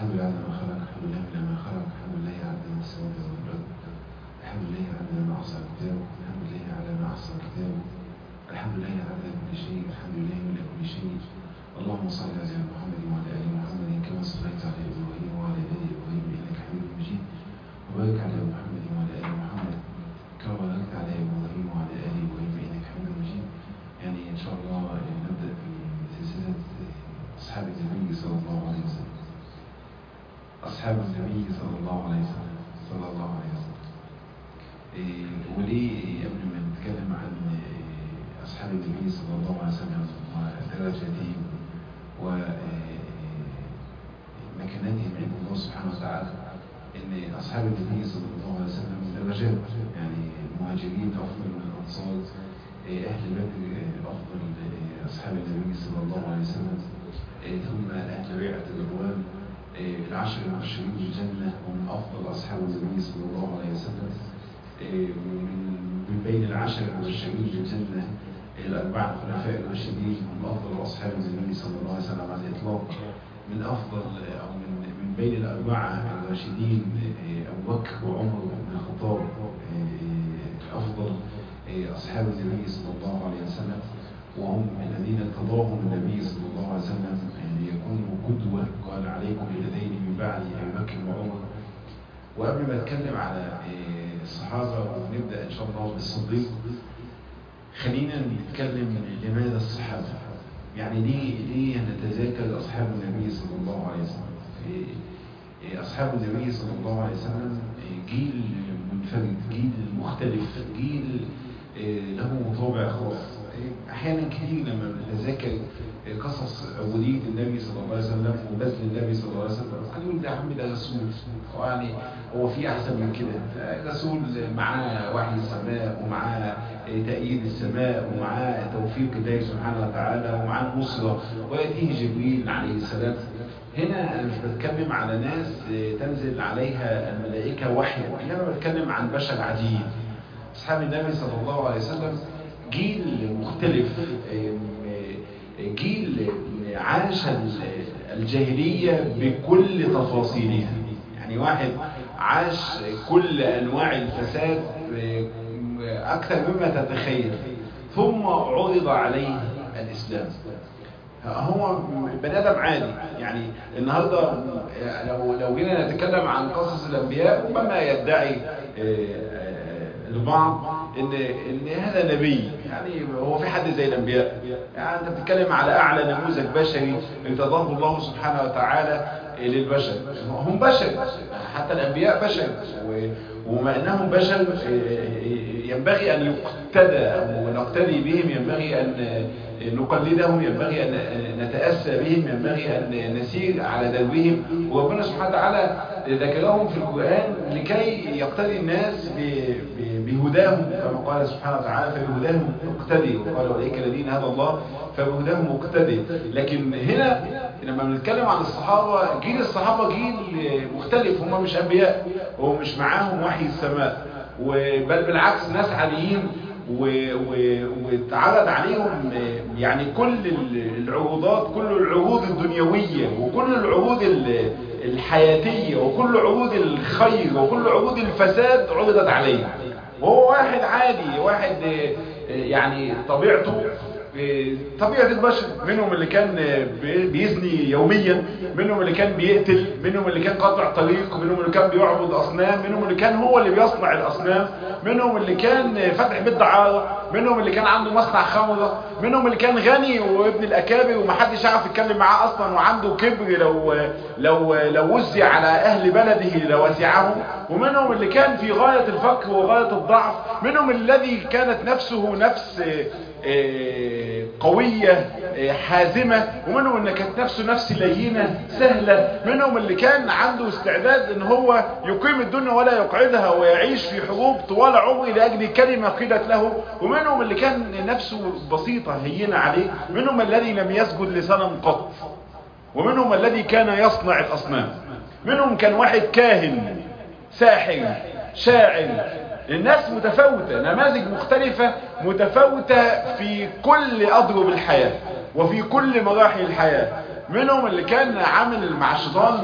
الحمد لله على ما خلق، الحمد لله على ما خلق، الحمد لله على ما سوى والرد، الحمد لله على ما أحصى كتابه، الحمد لله على ما أحصى كتابه، الحمد لله على كل شيء، الحمد لله من كل شيء. اللهم صل على محمد وعلى آل محمد كما صليت على إبراهيم وعلى آل إبراهيم إنك حميد مجيد، وبارك على محمد وعلى آل محمد كما باركت على إبراهيم وعلى آل إبراهيم إنك حميد مجيد. يعني إن شاء الله نبدأ في سلسلة أصحاب النبي صلى الله عليه وسلم. أصحاب النبي صلى الله عليه وسلم صلى الله عليه وسلم. وليه قبل ما نتكلم عن أصحاب النبي صلى الله عليه وسلم ودرجاتهم ومكانتهم عند الله سبحانه وتعالى، إن أصحاب النبي صلى الله عليه وسلم درجات، يعني المهاجرين أفضل من الأنصار، أهل بدر أفضل أصحاب النبي صلى الله عليه وسلم، ثم أهل بيعة الرضوان العشر المبشرين بالجنة ومن أفضل أصحاب النبي صلى الله عليه وسلم. من بين العشر المبشرين بالجنة الأربعة الخلفاء الراشدين هم أفضل أصحاب النبي صلى الله عليه وسلم على الإطلاق. من أفضل أو من بين الأربعة الراشدين أبو بكر وعمر بن الخطاب أفضل أصحاب النبي صلى الله عليه وسلم، وهم الذين ارتضاهم النبي صلى الله عليه وسلم ليكونوا قدوة. قال عليكم بالذين من بعد أبي بكر وعمر. وقبل ما أتكلم على الصحابة ونبدأ إن شاء الله بالصديق، خلينا نتكلم لماذا الصحابة، يعني ليه نتذاكر أصحاب النبي صلى الله عليه وسلم. أصحاب النبي صلى الله عليه وسلم جيل منفرد، جيل مختلف، جيل له طابع خاص. أحيانا كتير لما بنتذاكر قصص عبودية النبي صلى الله عليه وسلم وبذل النبي صلى الله عليه وسلم، هنقول ده يا عم ده رسول، يعني هو في أحسن من كده؟ رسول معاه وحي السماء ومعاه تأييد السماء ومعاه توفيق الله سبحانه وتعالى ومعاه النصرة ويأتيه جبريل عليه السلام. هنا أنا مش بتكلم على ناس تنزل عليها الملائكة وحي، أنا بتكلم عن بشر عاديين. أصحاب النبي صلى الله عليه وسلم جيل مختلف، جيل عاش الجاهلية بكل تفاصيلها، يعني واحد عاش كل أنواع الفساد أكثر مما تتخيل، ثم عرض عليه الإسلام. هو بني آدم عادي، يعني النهاردة لو جينا نتكلم عن قصص الأنبياء ربما يدعي البعض ان هذا نبي، يعني هو في حد زي الانبياء؟ يعني انت بتتكلم على اعلى نموذج بشري ارتضاه الله سبحانه وتعالى للبشر. هم بشر، حتى الانبياء بشر، وما انهم بشر ينبغي ان يقتدى ونقتدي بهم، ينبغي ان نقلدهم، ينبغي ان نتاسى بهم، ينبغي ان نسير على دربهم. وربنا سبحانه وتعالى ذكرهم في القرآن لكي يقتدي الناس بهداهم، كما قال سبحانه وتعالى فبهداهم اقتدي، وقال أولئك الذين هدى الله فبهداهم اقتدي. لكن هنا لما بنتكلم عن الصحابة، جيل الصحابة جيل مختلف، هم مش أنبياء ومش معاهم وحي السماء، بل بالعكس ناس عاديين، واتعرض عليهم يعني كل العروضات، كل العروض الدنيوية وكل العروض الحياتية وكل عروض الخير وكل عروض الفساد عرضت عليه، وهو واحد عادي، واحد يعني طبيعته طبيعة البشر. منهم اللي كان بيزني يوميا، منهم اللي كان بيقتل، منهم اللي كان قاطع طريق، منهم اللي كان بيعبد أصنام، منهم اللي كان هو اللي بيصنع الأصنام، منهم اللي كان فاتح بيت دعارة، منهم اللي كان عنده مصنع خمرة، منهم اللي كان غني وابن الأكابر ومحدش يعرف يتكلم معاه أصلا وعنده كبر، لو وزع على أهل بلده لوسعهم، ومنهم اللي كان في غاية الفقر وغاية الضعف، منهم الذي كانت نفسه نفس قوية حازمة، ومنهم اللي كانت نفسه نفس لينة سهلة، منهم اللي كان عنده استعداد ان هو يقيم الدنيا ولا يقعدها ويعيش في حروب طوال عمره لأجل كلمة قيلت له، ومنهم اللي كان نفسه بسيطة هينة عليه، منهم الذي لم يسجد لصنم قط، ومنهم الذي كان يصنع الأصنام، منهم كان واحد كاهن ساحر شاعر الناس متفاوتة، نماذج مختلفة متفاوتة في كل أضرب الحياة وفي كل مراحل الحياة. منهم اللي كان عامل مع الشيطان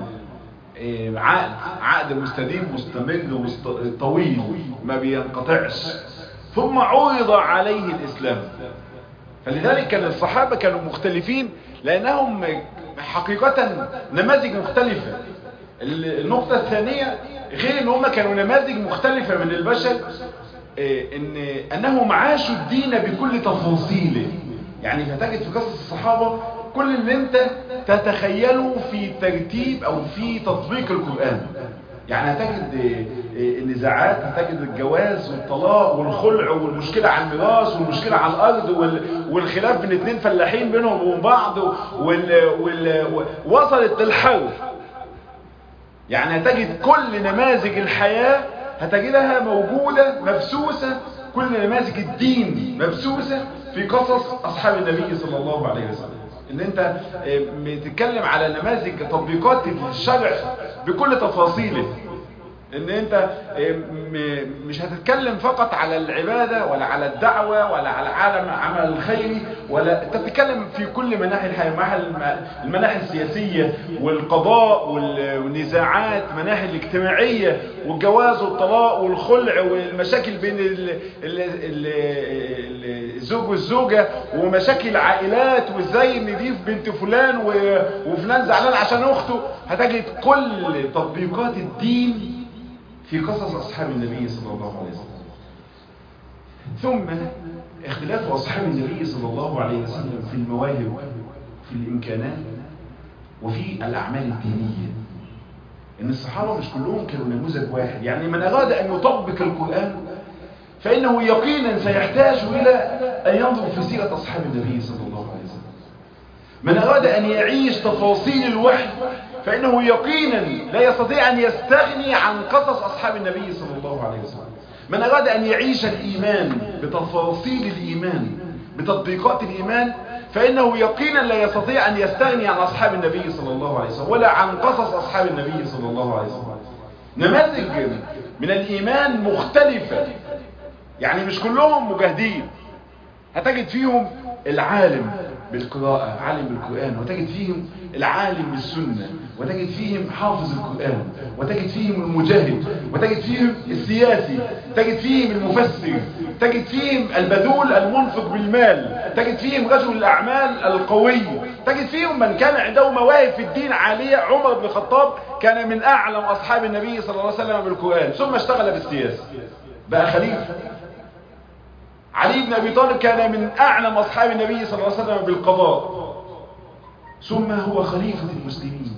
عقد مستديم مستمر طويل ما بينقطعش، ثم عرض عليه الإسلام. فلذلك كان الصحابة كانوا مختلفين لأنهم حقيقة نماذج مختلفة. النقطة الثانية غير ان هم كانوا نماذج مختلفة من البشر، انهم عاشوا الدين بكل تفاصيله. يعني هتجد في قصص الصحابة كل اللي انت تتخيله في ترتيب او في تطبيق القرآن. يعني هتجد النزاعات، هتجد الجواز والطلاق والخلع والمشكلة على الميراث والمشكلة على الارض والخلاف بين اتنين فلاحين بينهم وبين بعض وصلت للحرب. يعني هتجد كل نماذج الحياة هتجدها موجودة مبثوثة، كل نماذج الدين مبثوثة في قصص أصحاب النبي صلى الله عليه وسلم. ان انت بتتكلم على نماذج تطبيقات الشرع بكل تفاصيله، ان انت مش هتتكلم فقط على العبادة ولا على الدعوة ولا على عمل الخيري، ولا انت بتتكلم في كل مناحي الحياة، المناحي السياسية والقضاء والنزاعات، مناحي الاجتماعية والجواز والطلاق والخلع والمشاكل بين الزوج والزوجة ومشاكل العائلات وازاي نضيف بنت فلان وفلان زعلان عشان اخته. هتجد كل تطبيقات الدين في قصص أصحاب النبي صلى الله عليه وسلم. ثم اختلاف أصحاب النبي صلى الله عليه وسلم في المواهب، في الإمكانات، وفي الأعمال الدينية. إن الصحابة مش كلهم كانوا نموذج واحد. يعني من أراد أن يطبق القرآن فإنه يقينا سيحتاج إلى أن ينظر في سيرة أصحاب النبي صلى الله عليه وسلم. من أراد أن يعيش تفاصيل الوحي فإنه يقينا لا يستطيع أن يستغني عن قصص أصحاب النبي صلى الله عليه وسلم. من أراد أن يعيش الإيمان بتفاصيل الإيمان بتطبيقات الإيمان فإنه يقينا لا يستطيع أن يستغني عن أصحاب النبي صلى الله عليه وسلم ولا عن قصص أصحاب النبي صلى الله عليه وسلم. نماذج من الإيمان مختلفة، يعني مش كلهم مجاهدين. هتجد فيهم العالم بالقراءة، عالم بالقرآن، وتجد فيهم العالم بالسنة، وتجد فيهم حافظ القرآن، وتجد فيهم المجاهد، وتجد فيهم السياسي، تجد فيهم المفسر، تجد فيهم البذول المنفق بالمال، تجد فيهم رجل الأعمال القوي، تجد فيهم من كان عنده مواهب في الدين عالية. عمر بن الخطاب كان من أعلم أصحاب النبي صلى الله عليه وسلم بالقرآن، ثم اشتغل بالسياسة بقى خليفة. علي بن أبي طالب كان من أعلم أصحاب النبي صلى الله عليه وسلم بالقضاء، ثم هو خليفة المسلمين.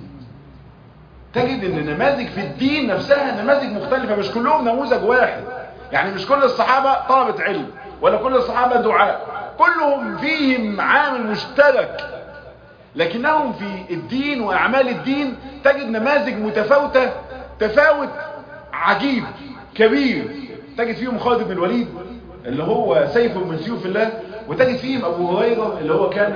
تجد أن نماذج في الدين نفسها نماذج مختلفة، مش كلهم نموذج واحد. يعني مش كل الصحابة طلبة علم ولا كل الصحابة دعاء، كلهم فيهم عامل مشترك، لكنهم في الدين وأعمال الدين تجد نماذج متفاوتة تفاوت عجيب كبير. تجد فيهم خالد بن الوليد اللي هو سيف من سيوف الله، وتجد فيهم أبو هريرة اللي هو كان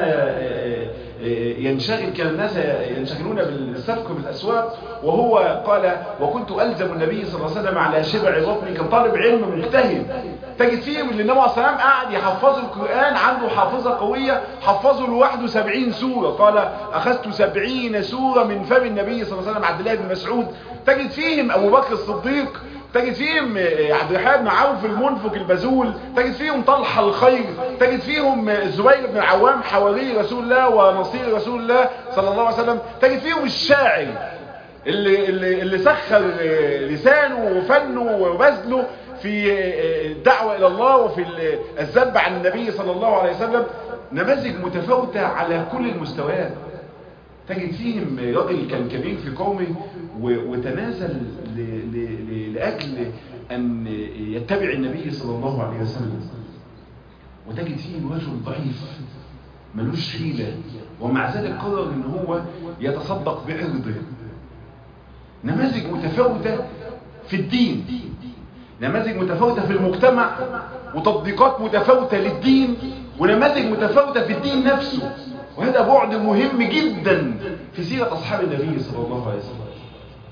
كان الناس ينشغلون بالسفك بالأسواق، وهو قال وكنت ألزم النبي صلى الله عليه وسلم على شبع بطني، كان طالب علم مجتهد. تجد فيهم اللي النبي عليه الصلاة والسلام قاعد يحفظ القرآن، عنده حافظة قوية، حفظه لوحده 70 سورة، قال أخذت 70 سورة من فم النبي صلى الله عليه وسلم. عبد الله بن مسعود. تجد فيهم أبو بكر الصديق، تجد فيهم عبد الرحمن بن عوف المنفق البذول، تجد فيهم طلحة الخير، تجد فيهم الزبير بن العوام حواري رسول الله ونصير رسول الله صلى الله عليه وسلم، تجد فيهم الشاعر اللي سخر لسانه وفنه وبذله في الدعوة إلى الله وفي الذب عن النبي صلى الله عليه وسلم. نماذج متفاوتة على كل المستويات. تجد فيهم راجل كان كبير في قومه وتنازل لأجل أن يتبع النبي صلى الله عليه وسلم، وتجد فيهم رجل ضعيف ملوش حيلة ومع ذلك قرر أن هو يتصدق بعرضه. نماذج متفاوتة في الدين، نماذج متفاوتة في المجتمع، وتطبيقات متفاوتة للدين، ونماذج متفاوتة في الدين نفسه. وهذا بعد مهم جدا في سيرة أصحاب النبي صلى الله عليه وسلم.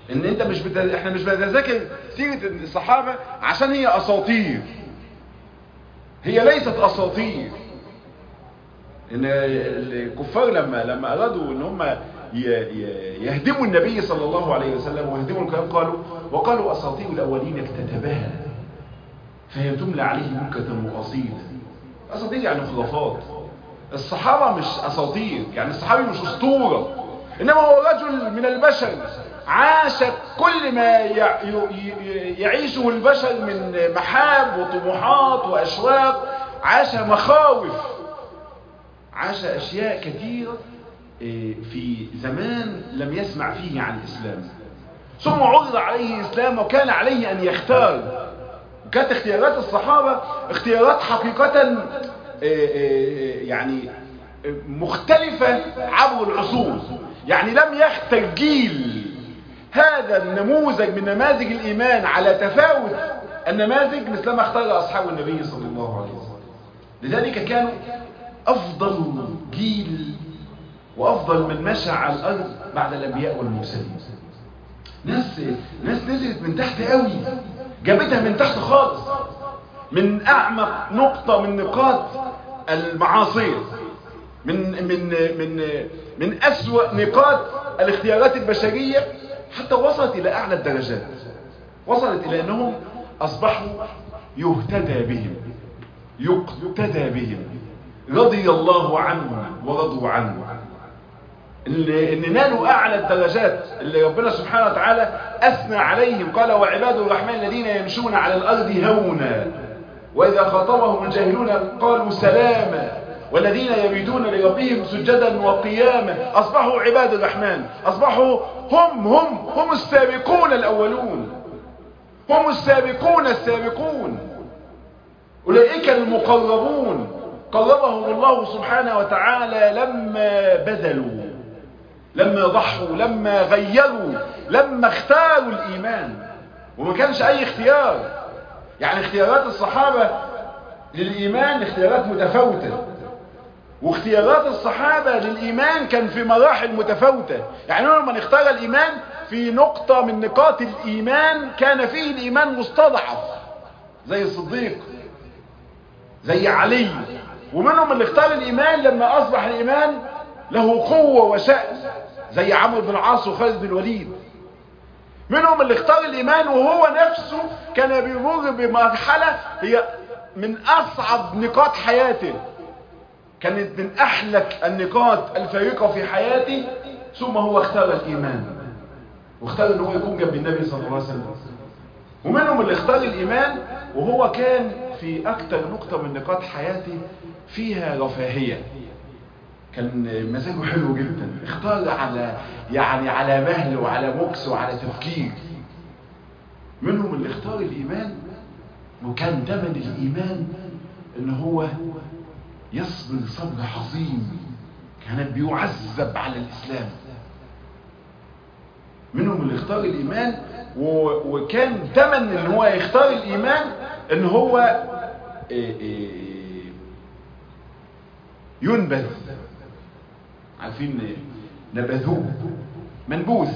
ان انت احنا مش بنتذاكر سيرة الصحابة عشان هي اساطير، هي ليست اساطير. ان الكفار لما ارادوا ان هم يهدموا النبي صلى الله عليه وسلم ويهدموا القرآن وقالوا اساطير الاولين اكتتبها فهي تملى عليه بكة واصيلا. اساطير يعني خرافات. الصحابة مش اساطير، يعني الصحابي مش اسطورة، انما هو رجل من البشر عاش كل ما يعيشه البشر من محاب وطموحات واشواق، عاش مخاوف، عاش اشياء كثيرة في زمان لم يسمع فيه عن الاسلام، ثم عرض عليه الاسلام وكان عليه ان يختار. وكانت اختيارات الصحابة اختيارات حقيقة يعني مختلفة عبر العصور. يعني لم يختر جيل هذا النموذج من نماذج الإيمان على تفاوت النماذج مثلما اختار أصحاب النبي صلى الله عليه وسلم. لذلك كانوا أفضل جيل وأفضل من مشى على الأرض بعد الأنبياء والمرسلين. ناس نزلت من تحت قوي، جابتها من تحت خالص، من أعمق نقطة من نقاط المعاصية، من أسوأ نقاط الاختيارات البشرية، حتى وصلت إلى أعلى الدرجات. وصلت إلى أنهم أصبحوا يهتدى بهم، يقتدى بهم، رضي الله عنهم ورضوا عنه. إن نالوا أعلى الدرجات اللي ربنا سبحانه وتعالى أثنى عليهم. قال وعباد الرحمن الذين يمشون على الأرض هونا وإذا خاطبهم الجاهلون قالوا سلاما والذين يبيتون لربهم سجدا وقياما. أصبحوا عباد الرحمن، أصبحوا هم السابقون الأولون، هم السابقون السابقون، أولئك المقربون قربهم الله سبحانه وتعالى لما بذلوا، لما ضحوا، لما غيروا، لما اختاروا الإيمان. وما كانش أي اختيار. يعني اختيارات الصحابة للإيمان اختيارات متفاوتة، واختيارات الصحابة للإيمان كان في مراحل متفاوتة. يعني لما نختار الإيمان في نقطة من نقاط الإيمان كان فيه الإيمان مستضعف زي الصديق، زي علي. ومنهم اللي اختار الإيمان لما أصبح الإيمان له قوة وشأن زي عمرو بن العاص وخالد بن الوليد. منهم اللي اختار الإيمان وهو نفسه كان بيمر بمرحلة هي من أصعب نقاط حياته، كانت من أحلك النقاط الفارقة في حياته، ثم هو اختار الإيمان واختار أنه يكون جنب النبي صلى الله عليه وسلم. ومنهم اللي اختار الإيمان وهو كان في أكتر نقطة من نقاط حياته فيها رفاهية، كان مزاجه حلو جدا، اختار على مهل وعلى مكس وعلى تفكير. منهم اللي اختار الإيمان وكان ثمن الإيمان ان هو يصبر صبر عظيم، كان بيعذب على الإسلام. منهم اللي اختار الإيمان وكان ثمن ان هو يختار الإيمان ان هو ينبذ، عارفين نبذوه، منبوذ،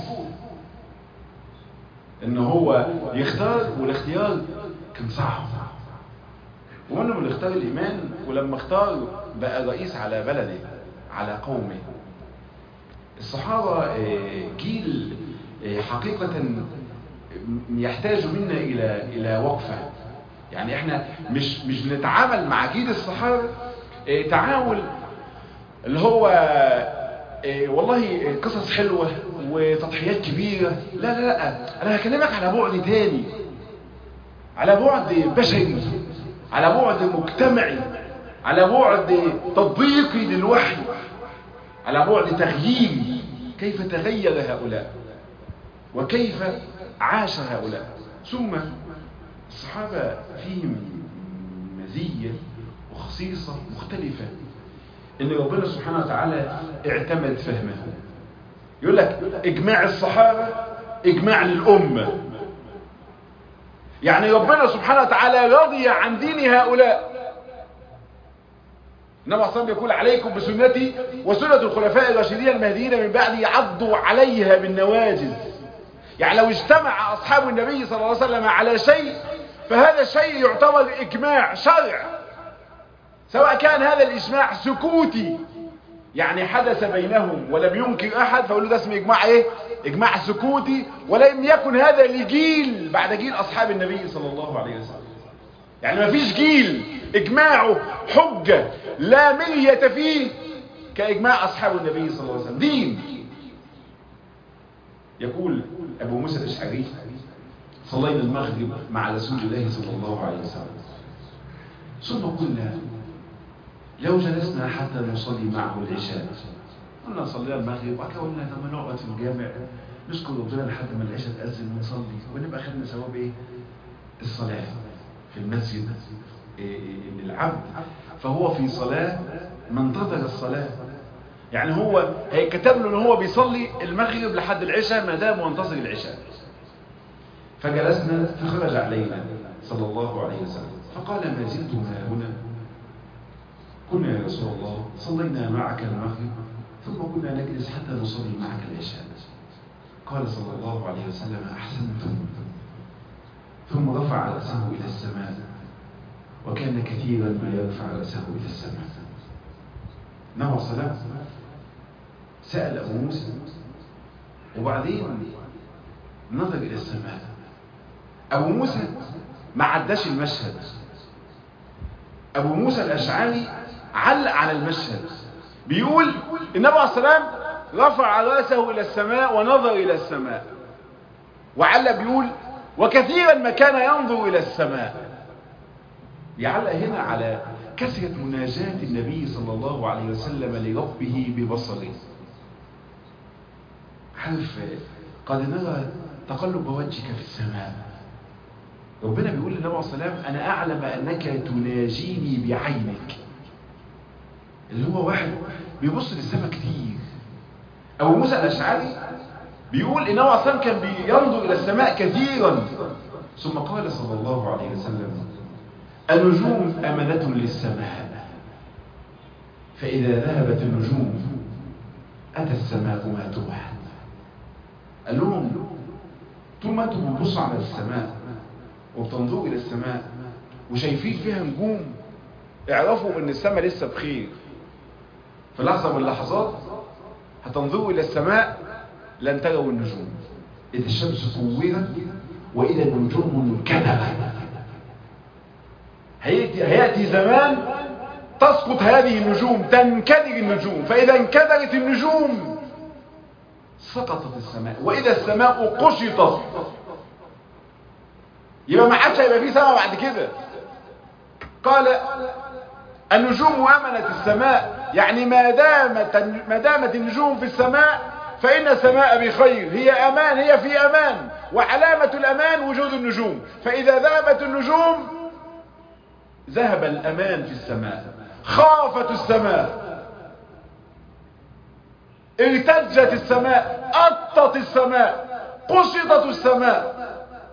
ان هو يختار، والاختيار كان صعب. ومنهم اللي اختار الإيمان ولما اختار بقى رئيس على بلده على قومه. الصحابة جيل حقيقة يحتاج منا إلى وقفة. يعني احنا مش بنتعامل مع جيل الصحابة تعامل اللي هو والله قصص حلوة وتضحيات كبيرة. لا لا لا، انا هكلمك على بعد تاني، على بعد بشري، على بعد مجتمعي، على بعد تطبيقي للوحي، على بعد تغييري. كيف تغير هؤلاء وكيف عاش هؤلاء. ثم الصحابة فيهم مزية وخصيصة مختلفة، ان ربنا سبحانه وتعالى اعتمد فهمه. يقول لك اجماع الصحابة اجماع للأمة. يعني ربنا سبحانه وتعالى رضي عن دين هؤلاء. النبي صلى الله عليه وسلم يقول عليكم بسنتي وسنة الخلفاء الراشدين المهديين من بعدي عضوا عليها بالنواجذ. يعني لو اجتمع أصحاب النبي صلى الله عليه وسلم على شيء فهذا الشيء يعتبر إجماع شرع، سواء كان هذا الإجماع سكوتي يعني حدث بينهم ولم ينكر أحد فأقول ده اسمه إجماع إيه؟ إجماع سكوتي، ولم يكن هذا لجيل بعد جيل أصحاب النبي صلى الله عليه وسلم. يعني ما فيش جيل إجماعه حجة لا مرية فيه كإجماع أصحاب النبي صلى الله عليه وسلم دين. يقول أبو موسى الأشعري صلينا المغرب مع رسول الله صلى الله عليه وسلم ثم قلنا لو جلسنا حتى نصلي معه العشاء، قلنا صلينا المغرب وقلنا لما نقعد في الجامع نذكر ربنا لحد ما العشاء تأذن ونصلي ونبقى خدنا ثواب ايه؟ الصلاة في المسجد. إن العبد فهو في صلاة منتظر الصلاة، يعني هو هيكتب له ان هو بيصلي المغرب لحد العشاء ما دام منتظر العشاء. فجلسنا فخرج علينا صلى الله عليه وسلم فقال ما زلتم هنا؟ قلنا يا رسول الله صلينا معك المغرب ثم كنا نجلس حتى نصلي معك العشاء. قال صلى الله عليه وسلم أحسنتم، ثم رفع رأسه إلى السماء وكان كثيرا ما يرفع رأسه إلى السماء. نهى صلاة سأل أبو موسى وبعدين نظر إلى السماء. أبو موسى ما عداش المشهد، أبو موسى الأشعري علق على المشهد، بيقول النبي عليه السلام رفع رأسه إلى السماء ونظر إلى السماء، وعلق بيقول وكثيرا ما كان ينظر إلى السماء. يعلق هنا على كثرة مناجاة النبي صلى الله عليه وسلم لربه ببصره. عارف قد نرى تقلب وجهك في السماء، ربنا بيقول للنبي عليه السلام أنا أعلم أنك تناجيني بعينك، اللي هو واحد بيبص للسماء كتير. أبو موسى الأشعري بيقول إن النبي عليه السلام كان بينظر إلى السماء كثيرا، ثم قال صلى الله عليه وسلم النجوم أمنة للسماء، فإذا ذهبت النجوم أتى السماء ما توعد. قال لهم طول ما انتم بتبصوا على السماء وبتنظروا إلى السماء وشايفين فيها نجوم، اعرفوا ان السماء لسه بخير. في لحظة من اللحظات هتنظروا إلى السماء لن تروا النجوم، إذا الشمس كورت وإذا النجوم انكدرت. هيأتي زمان تسقط هذه النجوم، تنكدر النجوم، فإذا انكدرت النجوم سقطت السماء، وإذا السماء قشطت يبقى ما عادش هيبقى فيه سماء بعد كده. قال النجوم أمنت السماء، يعني ما دامت النجوم في السماء فإن السماء بخير، هي أمان، هي في أمان، وعلامة الأمان وجود النجوم. فإذا ذهبت النجوم ذهب الأمان في السماء، خافت السماء، ارتجت السماء، أطت السماء، قشطت السماء،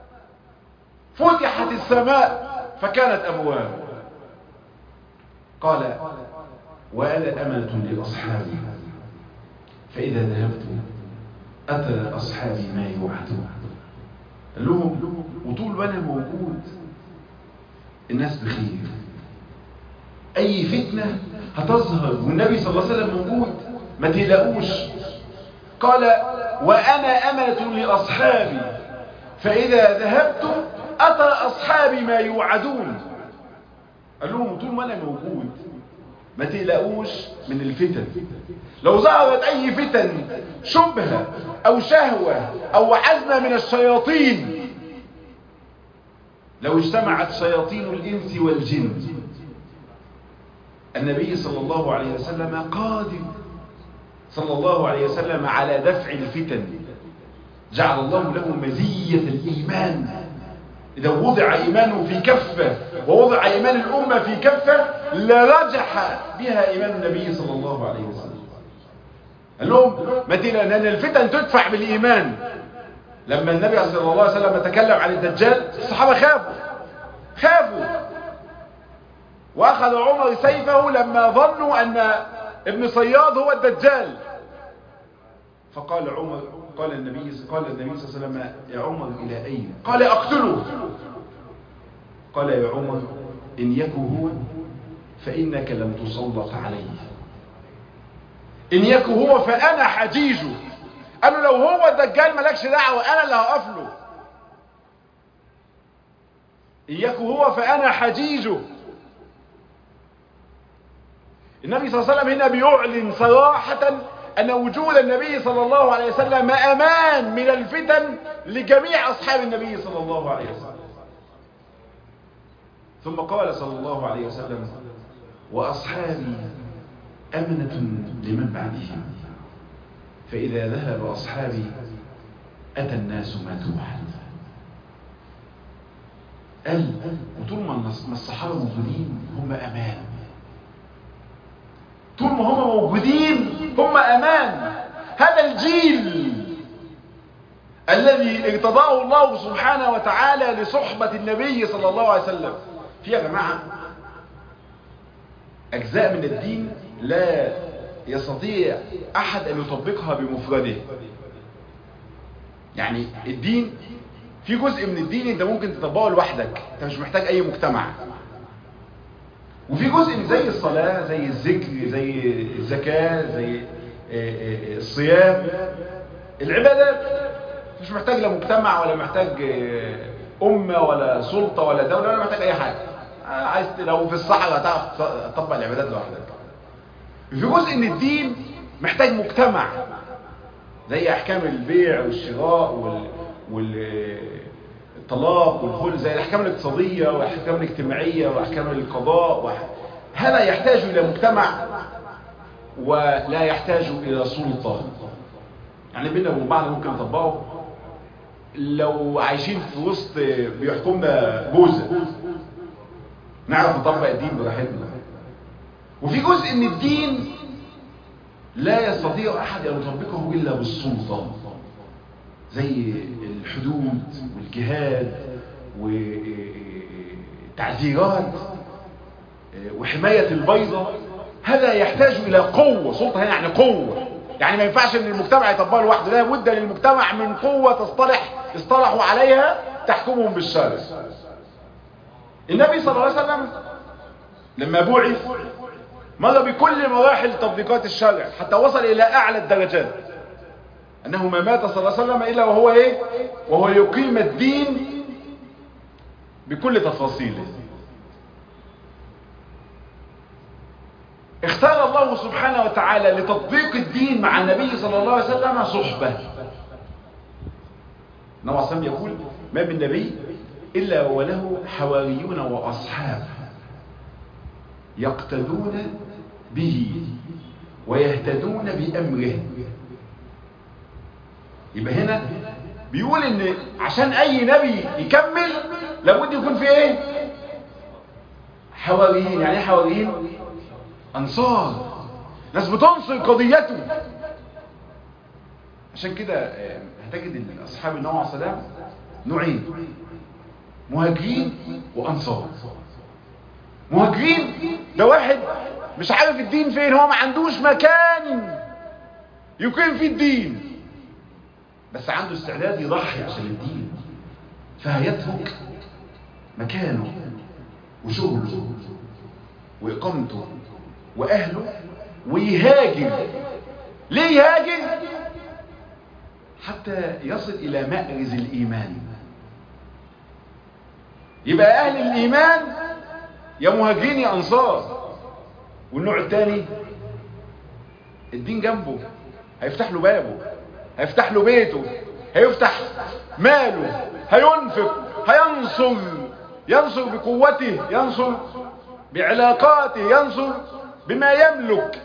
فتحت السماء فكانت أبواب. قال وأنا أمنة لأصحابي، فإذا ذهبت أتى أصحابي ما يوعدون. قال لهم وطول ما أنا موجود الناس بخير، أي فتنة هتظهر والنبي صلى الله عليه وسلم موجود ما تقلقوش. قال وأنا أمنة لأصحابي، فإذا ذهبت أتى أصحابي ما يوعدون. قال لهم طول ما أنا موجود ما تقلقوش من الفتن. لو ظهرت أي فتن شبهة أو شهوة أو عزمة من الشياطين، لو اجتمعت شياطين الإنس والجن، النبي صلى الله عليه وسلم قادر صلى الله عليه وسلم على دفع الفتن. جعل الله له مزية الإيمان، إذا وضع إيمانه في كفة ووضع إيمان الأمة في كفة لرجح بها إيمان النبي صلى الله عليه وسلم. قال لهم مثلا أن الفتن تدفع بالإيمان. لما النبي صلى الله عليه وسلم تكلم عن الدجال الصحابة خافوا وأخذ عمر سيفه لما ظنوا أن ابن صياد هو الدجال، فقال عمر، قال النبي صلى الله عليه وسلم: يا عمر إلى أين؟ قال: أقتله. قال: يا عمر إن يك هو فإنك لم تسلط عليه، إن يك هو فأنا حجيجه. قالوا لو هو الدجال مالكش دعوة، أنا اللي هقفله. إن يك هو فأنا حجيجه. النبي صلى الله عليه وسلم هنا بيعلن صراحة أن وجود النبي صلى الله عليه وسلم أمان من الفتن لجميع أصحاب النبي صلى الله عليه وسلم. ثم قال صلى الله عليه وسلم: وأصحابي أمنة لمن بعدهم، فإذا ذهب أصحابي أتى الناس ما توعد. قال وطول ما الصحابة موجودين هم أمان، طول ما هم موجودين هم أمان. هذا الجيل الذي ارتضاه الله سبحانه وتعالى لصحبة النبي صلى الله عليه وسلم. في يا جماعة أجزاء من الدين لا يستطيع أحد أن يطبقها بمفرده. يعني الدين، في جزء من الدين أنت ممكن تطبقه لوحدك، أنت مش محتاج أي مجتمع. وفي جزء زي الصلاة، زي الذكر، زي الزكاة، زي الصيام، العبادات مش محتاج لا مجتمع ولا محتاج أمة ولا سلطة ولا دولة ولا محتاج أي حاجة. عايز لو في الصحراء تعرف تطبق العبادات لوحدك. في جزء من الدين محتاج مجتمع، زي أحكام البيع والشراء والطلاق والخلع، زي الأحكام الاقتصادية والأحكام الاجتماعية وأحكام القضاء. هذا يحتاج إلى مجتمع ولا يحتاج إلى سلطة. يعني بينا وبين بعض ممكن نطبقه لو عايشين في وسط بيحكمنا جوزة، نعرف نطبق الدين براحتنا. وفي جزء من الدين لا يستطيع أحد أن يطبقه إلا بالسلطة، زي الحدود والجهاد والتعزيرات وحماية البيضة. هذا يحتاج إلى قوة. سلطة هنا يعني قوة، يعني ما ينفعش ان المجتمع يطبقه لوحده، لا بد للمجتمع من قوة اصطلحوا عليها تحكمهم بالشرع. النبي صلى الله عليه وسلم لما بعث مر بكل مراحل تطبيقات الشرع حتى وصل الى اعلى الدرجات، انه ما مات صلى الله عليه وسلم الا وهو يقيم الدين بكل تفاصيله. اختار الله سبحانه وتعالى لتطبيق الدين مع النبي صلى الله عليه وسلم صحبة. النبي صلى الله عليه وسلم يقول: ما من نبي إلا وله حواريون وأصحاب يقتدون به ويهتدون بأمره. يبقى هنا بيقول ان عشان اي نبي يكمل لابد يكون في ايه؟ حواريين. يعني ايه حواريين؟ انصار، ناس بتنصر قضيته. عشان كده هتجد ان اصحاب النبي عليه السلام نوعين: مهاجرين وانصار. مهاجرين ده واحد مش عارف الدين فين، هو ما عندوش مكان يقيم فيه الدين، بس عنده استعداد يضحي عشان الدين، فهيترك مكانه وشغله وإقامته وأهله ويهاجر. ليه يهاجر؟ حتى يصل إلى مأرز الإيمان. يبقى أهل الإيمان يا مهاجرين يا أنصار. والنوع الثاني الدين جنبه، هيفتح له بابه، هيفتح له بيته، هيفتح ماله، هينفق، ينصر بقوته، ينصر بعلاقاته، ينصر بما يملك.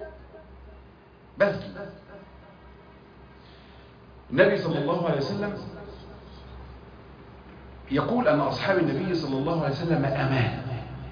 بس النبي صلى الله عليه وسلم يقول أن أصحاب النبي صلى الله عليه وسلم أمان.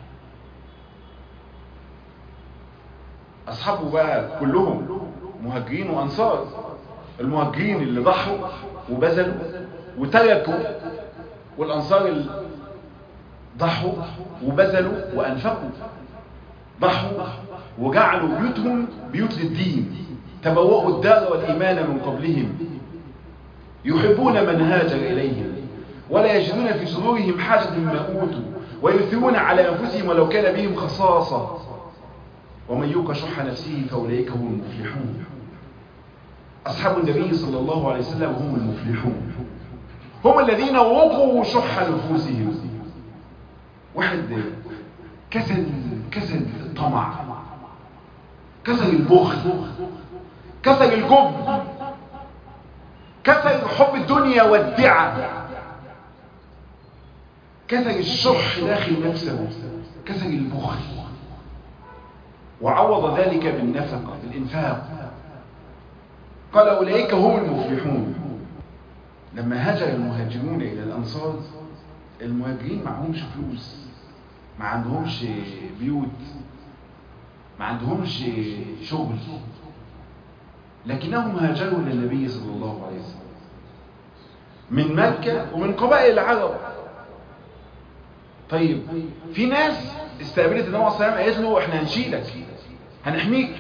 أصحابه بقى كلهم مهاجرين وأنصار. المهاجرين اللي ضحوا وبذلوا وتركوا، والأنصار اللي ضحوا وبذلوا وأنفقوا، ضحوا وجعلوا بيوتهم بيوت للدين، تبوأوا الدار والإيمان من قبلهم يحبون من هاجر إليهم ولا يجدون في صدورهم حاجة مما أوتوا ويؤثرون على أنفسهم ولو كان بهم خصاصة ومن يوق شح نفسه فأولئك هم المفلحون. أصحاب النبي صلى الله عليه وسلم هم المفلحون، هم الذين وقوا شح نفوسهم. واحد كسل الطمع، كسل البخل، كسل الجبن، كسل حب الدنيا والدعة، كسل الشح داخل نفسه، كسل البخل، وعوض ذلك بالنفقة بالإنفاق. قال أولئك هم المفلحون. لما هاجر المهاجرون إلى الأنصار، المهاجرين معهمش فلوس، ما عندهمش بيوت، ما عندهمش شغل، لكنهم هاجروا للنبي صلى الله عليه وسلم من مكة ومن قبائل العرب. طيب في ناس استقبلت النبي صلى الله عليه وسلم قالت له احنا هنشيلك، هنحميك،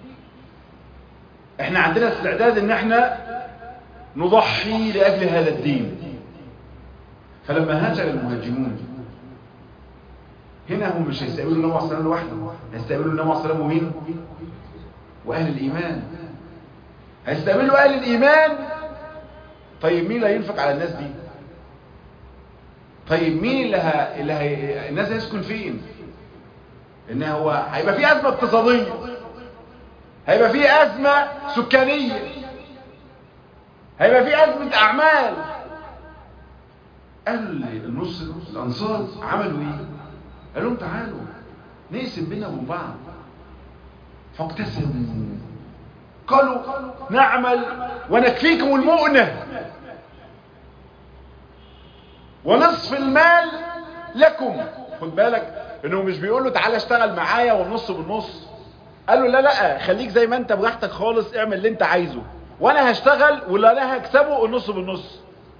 احنا عندنا استعداد ان احنا نضحي لأجل هذا الدين. فلما هاجر المهاجرون هنا هم مش هيستقبلوا النبي صلى الله عليه وسلم لوحده، هيستقبلوا النبي صلى الله عليه وسلم ومين؟ وأهل الإيمان، هيستقبلوا أهل الإيمان. طيب مين اللي هينفق على الناس دي؟ طيب مين الناس هيسكن فين؟ إن هو هيبقى في أزمة اقتصادية، هيبقى في أزمة سكانية، هيبقى في أزمة أعمال. أهل النص الأنصار عملوا إيه؟ قال لهم تعالوا نقسم بينا وبين بعض، فاقتسموا. قالوا نعمل ونكفيكم المؤنة ونصف المال لكم. خد بالك انه مش بيقول له تعالى اشتغل معايا والنص بالنص، قال له لا خليك زي ما انت براحتك خالص، اعمل اللي انت عايزه وانا هشتغل ولا لا هكسبه النص بالنص.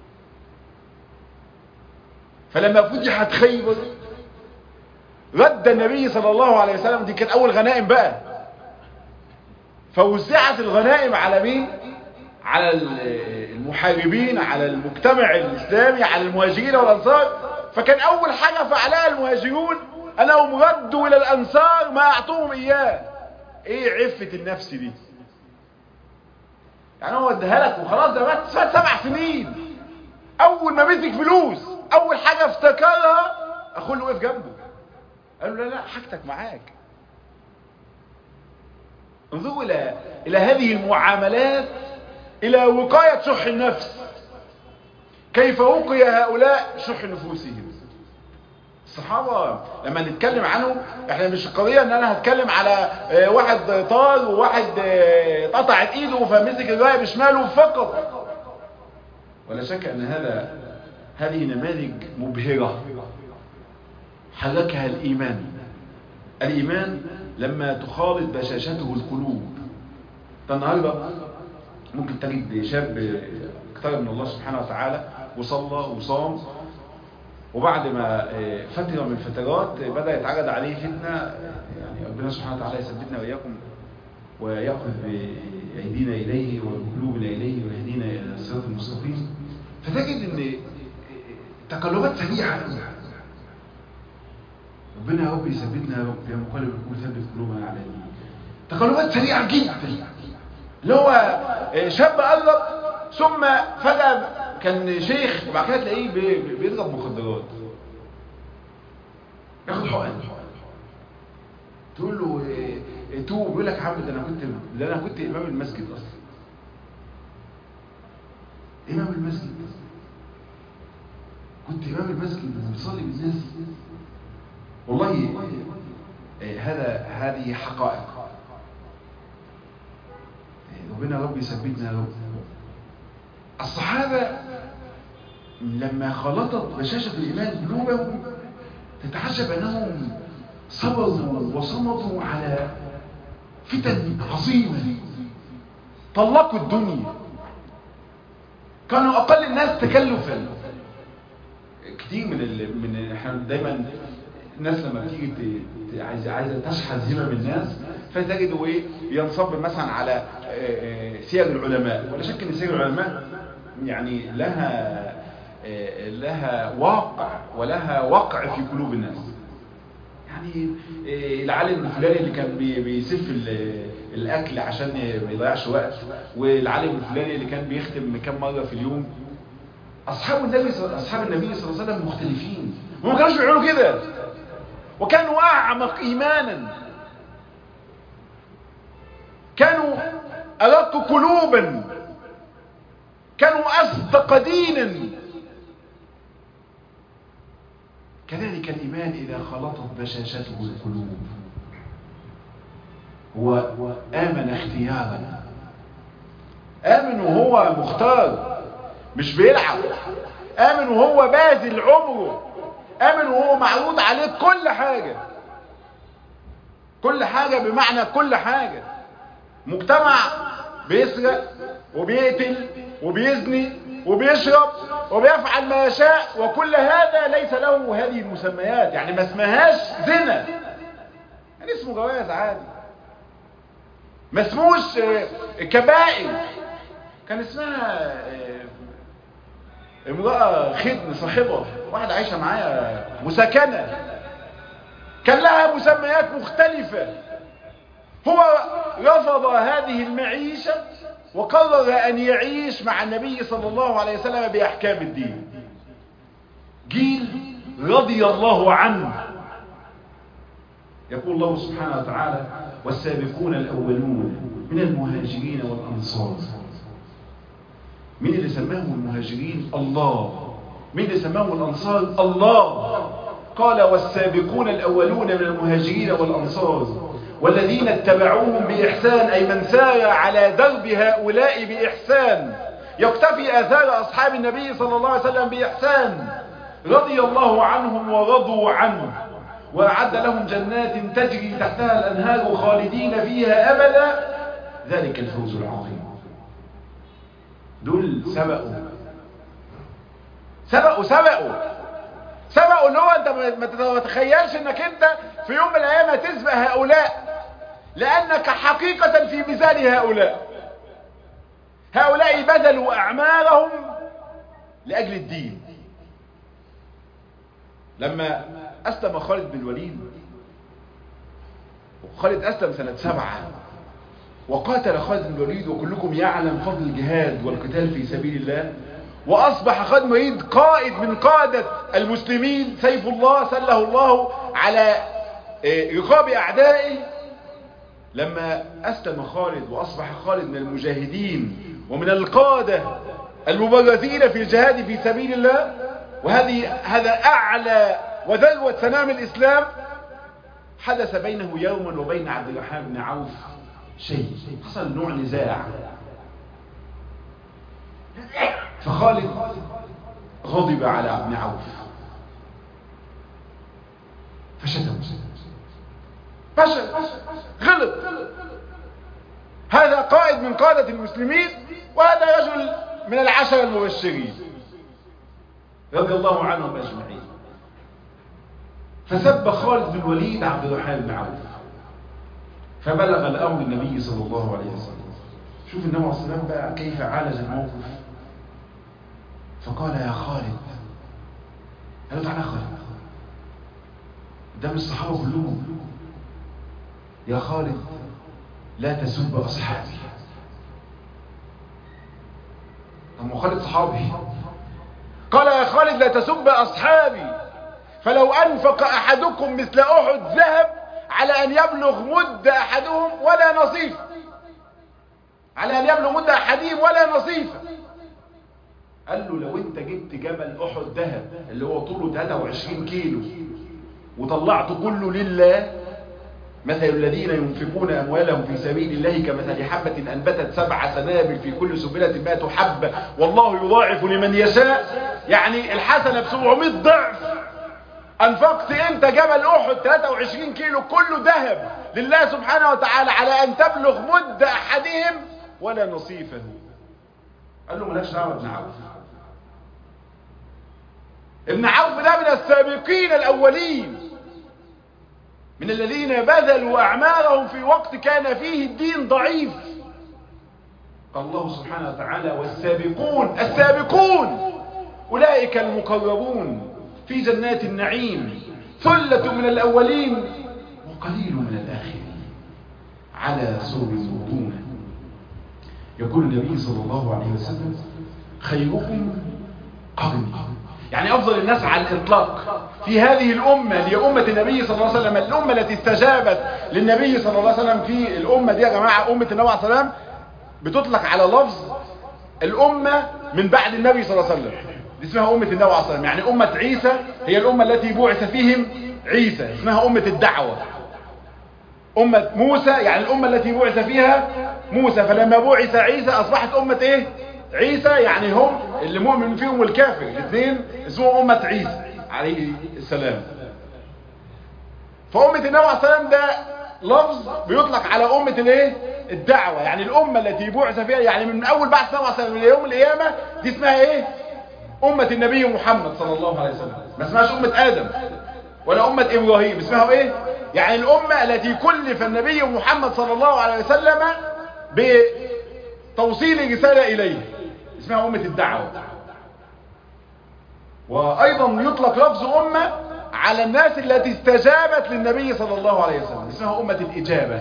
فلما فتحت خيبر رد النبي صلى الله عليه وسلم، دي كانت اول غنائم بقى، فوزعت الغنائم على مين؟ على المحاربين، على المجتمع الاسلامي، على المهاجرين والانصار. فكان اول حاجة فعلها المهاجرون انهم ردوا الى الانصار ما اعطوهم اياه. ايه عفة النفس دي؟ يعني هو اداها لك وخلاص، ده مات 7 سنين، اول ما مسك فلوس اول حاجة افتكرها اخوه اللي وقف جنبه، قال له لا حاجتك معاك. انظروا الى هذه المعاملات، الى وقاية شح النفس. كيف وقي هؤلاء شح نفوسهم؟ الصحابة لما نتكلم عنهم، احنا مش القضية ان انا هتكلم على واحد طار وواحد قطعت ايده فمسك الراية بشماله فقط. ولا شك ان هذه نماذج مبهرة حركها الإيمان. الإيمان لما تخالط بشاشته القلوب. النهارده ممكن تجد شاب اقترب من الله سبحانه وتعالى وصلى وصام، وبعد ما فترة من الفترات بدأ يتعرض عليه فتنة، يعني ربنا سبحانه وتعالى يثبتنا وإياكم ويأخذ بأيدينا إليه وبقلوبنا إليه ويهدينا إلى الصراط المستقيم. فتجد ان تقلبات سريعة. ربنا يا رب يثبتنا يا رب، يا مقلب القلوب ثبت قلوبنا على دينك. تقلبات سريعة جدا، اللي هو شاب قرب ثم فجأة كان شيخ وبعد كده تلاقيه بيضرب مخدرات، ياخد حقن، تقول له توب، يقول لك يا عم ده انا كنت امام المسجد اصلا. امام المسجد، كنت امام المسجد وبصلي بالناس. والله هذه حقائق. ربنا رب يثبتنا يا رب. الصحابة لما خلطت بشاشة الإيمان قلوبهم تتعجب أنهم صبروا وصمدوا على فتن عظيمة، طلقوا الدنيا، كانوا أقل الناس تكلفا. كتير من احنا دايما الناس لما بتيجي عايزة تشحذ همم الناس، فتجده ايه ينصب مثلا على سير العلماء. ولا شك ان سير العلماء يعني لها واقع ولها وقع في قلوب الناس. يعني العالم الفلاني اللي كان بيسف الاكل عشان ما يضيعش وقت، والعالم الفلاني اللي كان بيختم كم مره في اليوم. اصحاب النبي صلى الله عليه وسلم مختلفين، وما كانوش بيعملوا كده، وكانوا اعمق ايمانا، كانوا ارق قلوبا، كانوا اصدق دينا. كذلك الإيمان إذا خلطت بشاشته القلوب. هو آمن اختيارا، آمن وهو مختار مش بيلعب، آمن وهو باذل عمره، آمن وهو معروض عليه كل حاجة بمعنى كل حاجة. مجتمع بيسرق وبيقتل وبيزني وبيشرب وبيفعل ما يشاء، وكل هذا ليس له هذه المسميات، يعني ما اسمهاش زنا، يعني اسمه جواز عادي، ما اسموش كبائر. كان اسمها امرأة خدم صاحبة، واحدة عايشة معايا مساكنة، كان لها مسميات مختلفة. هو رفض هذه المعيشة وقرر أن يعيش مع النبي صلى الله عليه وسلم بأحكام الدين. جيل رضي الله عنه. يقول الله سبحانه وتعالى: والسابقون الأولون من المهاجرين والأنصار. مين اللي سماهم المهاجرين؟ الله. مين اللي سماهم الأنصار؟ الله. قال: والسابقون الأولون من المهاجرين والأنصار والذين اتبعوهم بإحسان، أي من سار على درب هؤلاء بإحسان، يقتفي آثار أصحاب النبي صلى الله عليه وسلم بإحسان، رضي الله عنهم ورضوا عنه، وأعد لهم جنات تجري تحتها الأنهار خالدين فيها أبدا، ذلك الفوز العظيم. دول سبقوا اللي هو انت ما تتخيلش انك انت في يوم من الايام هتسبق هؤلاء، لانك حقيقة في مثال هؤلاء بذلوا اعمارهم لاجل الدين. لما اسلم خالد بن الوليد، خالد اسلم سنة 7، وقاتل خالد بن الوليد، وكلكم يعلم فضل الجهاد والقتال في سبيل الله، وأصبح خالد بن الوليد قائد من قادة المسلمين، سيف الله سله الله على رقاب أعدائه. لما أسلم خالد وأصبح خالد من المجاهدين ومن القادة المبرزين في الجهاد في سبيل الله، هذا أعلى وذروة سنام الإسلام، حدث بينه يوما وبين عبد الرحمن بن عوف شيء، حصل نوع نزاع. فخالد غضب على ابن عوف فشتم، غلط. هذا قائد من قادة المسلمين، وهذا رجل من العشرة المبشرين رضي الله عنهم أجمعين. فسب خالد بن الوليد عبد الرحمن بن عوف، فبلغ الأمر النبي صلى الله عليه وسلم. شوف النبي عليه الصلاة والسلام بقى كيف عالج الموقف. فقال: يا خالد، قال له: تعالى خالد قدام الصحابة كلهم، يا خالد لا تسب أصحابي. طب خالد صحابي. قال: يا خالد لا تسب أصحابي، فلو أنفق أحدكم مثل أحد ذهب على أن يبلغ مد أحدهم ولا نصيف، على أن يبلغ مد أحدهم ولا نصيف. قال له: لو انت جبت جبل احد ذهب اللي هو طوله 23 كيلو وطلعته كله لله، مثل الذين ينفقون اموالهم في سبيل الله كمثل حبة انبتت 7 سنابل في كل سنبلة 100 حبة والله يضاعف لمن يشاء، يعني الحسنة ب700 ضعف. انفقت انت جبل احد 23 كيلو كله ذهب لله سبحانه وتعالى على ان تبلغ مد احدهم ولا نصيفه. قال له: ملاش دعوه ابن عوف. ابن عوف ده من السابقين الاولين، من الذين بذلوا أعمالهم في وقت كان فيه الدين ضعيف. قال الله سبحانه وتعالى السابقون أولئك المقربون في جنات النعيم ثلة من الأولين وقليل من الآخرين على سرر موضونة. يقول النبي صلى الله عليه وسلم خيركم قرني، يعني أفضل الناس على الإطلاق في هذه الأمة اللي هي أمة النبي صلى الله عليه وسلم، الأمة التي استجابت للنبي صلى الله عليه وسلم. في الأمة دي يا جماعة أمة النبي عليه السلام بتطلق على لفظ الأمة من بعد النبي صلى الله عليه وسلم، دي اسمها أمة النبي عليه السلام. يعني أمة عيسى هي الأمة التي بعث فيهم عيسى، اسمها أمة الدعوة. أمة موسى يعني الأمة التي بعث فيها موسى، فلما بعث عيسى أصبحت أمة إيه؟ عيسى، يعني هم اللي مؤمن فيهم والكافر الاثنين اسمهم أمة عيسى عليه السلام. فأمة النبي عليه السلام ده لفظ بيطلق على أمة الايه؟ الدعوة، يعني الأمة التي بعث فيها، يعني من أول بعث النبي عليه السلام ليوم القيامة دي اسمها إيه؟ أمة النبي محمد صلى الله عليه وسلم. ما اسمهاش أمة آدم ولا أمة إبراهيم، اسمها إيه؟ يعني الأمة التي كلف النبي محمد صلى الله عليه وسلم بتوصيل رسالة إليه، اسمها أمة الدعوة. وأيضا يطلق لفظ أمة على الناس التي استجابت للنبي صلى الله عليه وسلم، اسمها أمة الإجابة.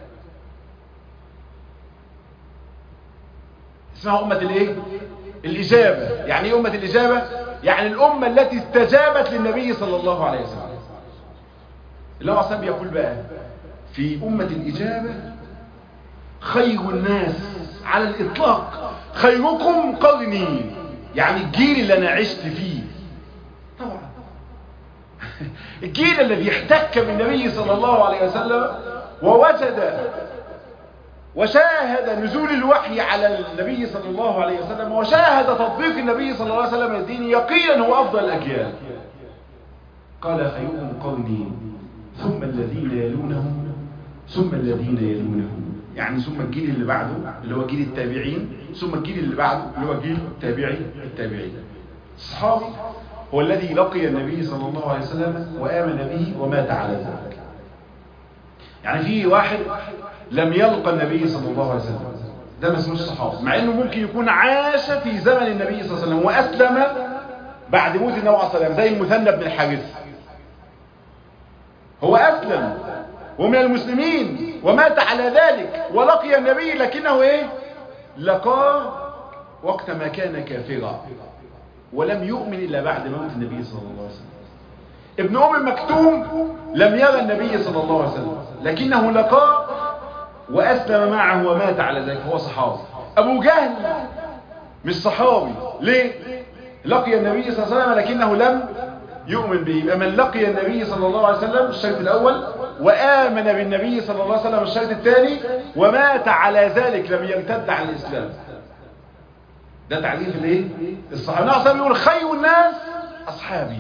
اسمها أمة الإيه؟ الإجابة. يعني إيه أمة الإجابة؟ يعني الأمة التي استجابت للنبي صلى الله عليه وسلم. الله عز وجل يقول بقى في أمة الإجابة خير الناس على الإطلاق خيركم قرني، يعني الجيل اللي أنا عشت فيه. طبعا الجيل الذي احتك بالنبي صلى الله عليه وسلم ووجد وشاهد نزول الوحي على النبي صلى الله عليه وسلم وشاهد تطبيق النبي صلى الله عليه وسلم الدين، يقينا هو أفضل الأجيال. قال خيركم قرني ثم الذين يلونهم ثم الذين يلونهم، يعني ثم الجيل اللي بعده اللي هو جيل التابعين، ثم الجيل اللي بعده اللي هو جيل التابعين. الصحابي هو الذي لقي النبي صلى الله عليه وسلم وآمن به ومات على ذلك. يعني في واحد لم يلقى النبي صلى الله عليه وسلم، ده ما اسموش صحابي، مع انه ممكن يكون عاش في زمن النبي صلى الله عليه وسلم واسلم بعد موت النبي عليه الصلاه والسلام، زي المثنى بن الحارث. هو اسلم ومن المسلمين ومات على ذلك ولقي النبي، لكنه ايه؟ لقاه وقت ما كان كافرا ولم يؤمن الا بعد موت النبي صلى الله عليه وسلم. ابن ام مكتوم لم يرى النبي صلى الله عليه وسلم، لكنه لقاه وأسلم معه ومات على ذلك، فهو صحابي. أبو جهل مش صحابي، ليه؟ لقي النبي صلى الله عليه وسلم لكنه لم يؤمن به. يبقى من لقي النبي صلى الله عليه وسلم الشرط الأول، وآمن بالنبي صلى الله عليه وسلم الشرط الثاني، ومات على ذلك لم يرتد عن الإسلام. ده تعريف الايه؟ الصحابة. النبي صلى الله عليه وسلم يقول خير الناس أصحابي.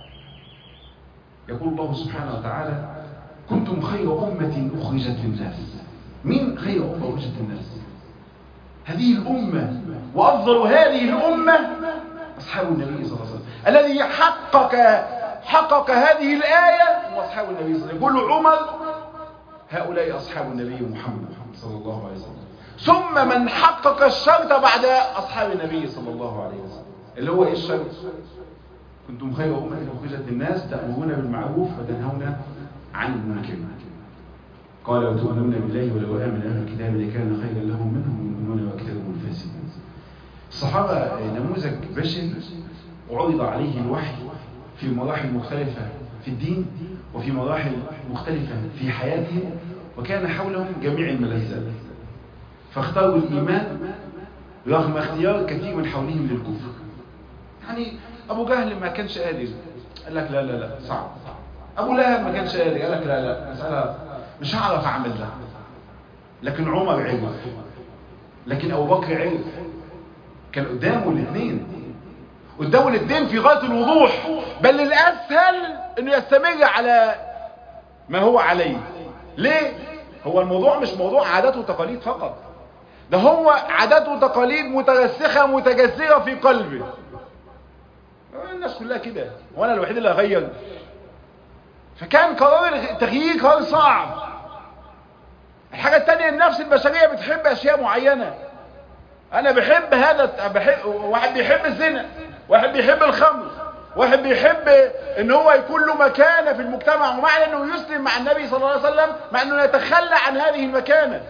يقول الله سبحانه وتعالى كنتم خير أمة أخرجت للناس. مين خير أمة أخرجت للناس؟ هذه الأمة، وأفضل هذه الأمة أصحاب النبي صلى الله عليه وسلم. الذي حقق هذه الآية هو أصحاب النبي صلى الله عليه وسلم. يقول عمر هؤلاء أصحاب النبي محمد صلى الله عليه وسلم. ثم من حقق الشرط بعد أصحاب النبي صلى الله عليه وسلم، اللي هو إيه الشرط؟ كنتم خير أمة أخرجت للناس تأمرون بالمعروف وتنهون عن المنكر. قال وتؤمنون بالله ولو آمن أهل الكتاب لكان خيرا لهم منهم المؤمنون وأكثرهم الفاسقون. الصحابة نموذج بشري وعرض عليه الوحي في مراحل مختلفة في الدين وفي مراحل مختلفة في حياتهم، وكان حولهم جميع الملذات، فاختاروا الإيمان رغم اختيار كثير من حولهم للكفر. يعني أبو جهل ما كانش قادر، قال لك لا لا لا صعب. أبو لهب ما كانش قادر، قال لك لا لا مسألة مش هعرف أعمل ده. لكن عمر عرف، لكن أبو بكر عرف. كان قدامه الاثنين في غاية الوضوح، بل الأسهل إنه يستمر على ما هو عليه. ليه؟ هو الموضوع مش موضوع عادات وتقاليد فقط، ده هو عادات وتقاليد مترسخة متجذرة في قلبه. الناس كلها كده، وانا الوحيد اللي هغير؟ فكان قرار التغيير قرار صعب. الحاجة التانية، النفس البشرية بتحب أشياء معينة. أنا بحب واحد بيحب الزنا، واحد بيحب الخمر، واحد بيحب إن هو يكون له مكانة في المجتمع، ومعنى إنه يسلم مع النبي صلى الله عليه وسلم مع إنه يتخلى عن هذه المكانة.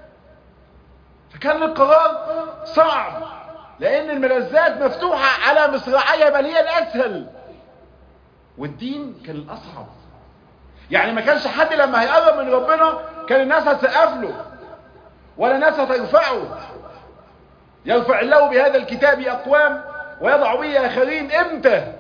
فكان القرار صعب، لأن الملذات مفتوحة على مصراعيها، بل هي الأسهل، والدين كان الأصعب. يعني ما كانش حد لما هيقرب من ربنا كان الناس هتسقف له ولا الناس هترفعه. يرفع الله بهذا الكتاب أقوام ويضع به آخرين. امتى؟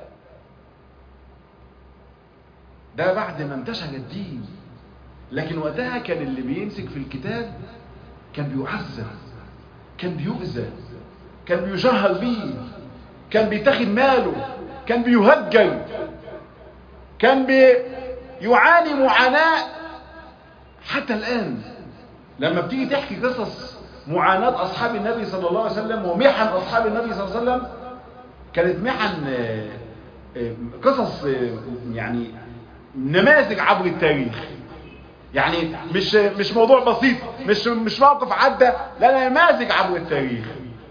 ده بعد ما انتشر الدين. لكن وقتها كان اللي بيمسك في الكتاب كان بيعذب، كان بيؤذى، كان بيجهر به، كان بيتاخد ماله، كان بيهجر، كان بيعاني معاناة. حتى الآن لما بتيجي تحكي قصص معاناة أصحاب النبي صلى الله عليه وسلم ومحن أصحاب النبي صلى الله عليه وسلم، كانت محن قصص يعني نماذج عبر التاريخ. يعني مش موضوع بسيط، مش موقف عدى، لا، نماذج عبر التاريخ.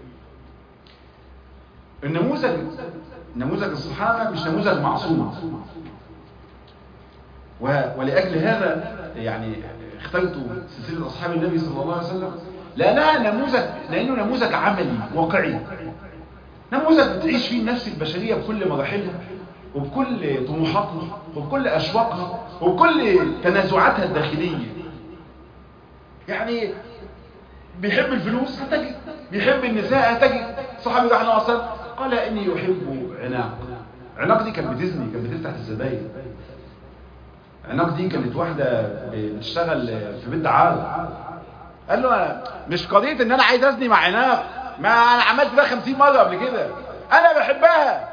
نموذج الصحابة مش نموذج معصوم، ولأجل هذا يعني اخترت سلسلة أصحاب النبي صلى الله عليه وسلم لأنه نموذج عملي واقعي، نموذج بتعيش فيه النفس البشرية بكل مراحلها وبكل طموحاتها وبكل أشواقها وبكل تنازعاتها الداخلية. يعني بيحب الفلوس هتجد، بيحب النساء هتجد. صحابي رحمه الله صلى الله عليه وسلم قال إني يحب عناق دي كانت بتزني، كانت بتفتح الزباين. عناق دي كانت واحدة بتشتغل في بيت دعارة. قال له أنا مش قضية إن أنا عايز أزني مع عناق، ما أنا عملت ده 50 مرة قبل كده، أنا بحبها.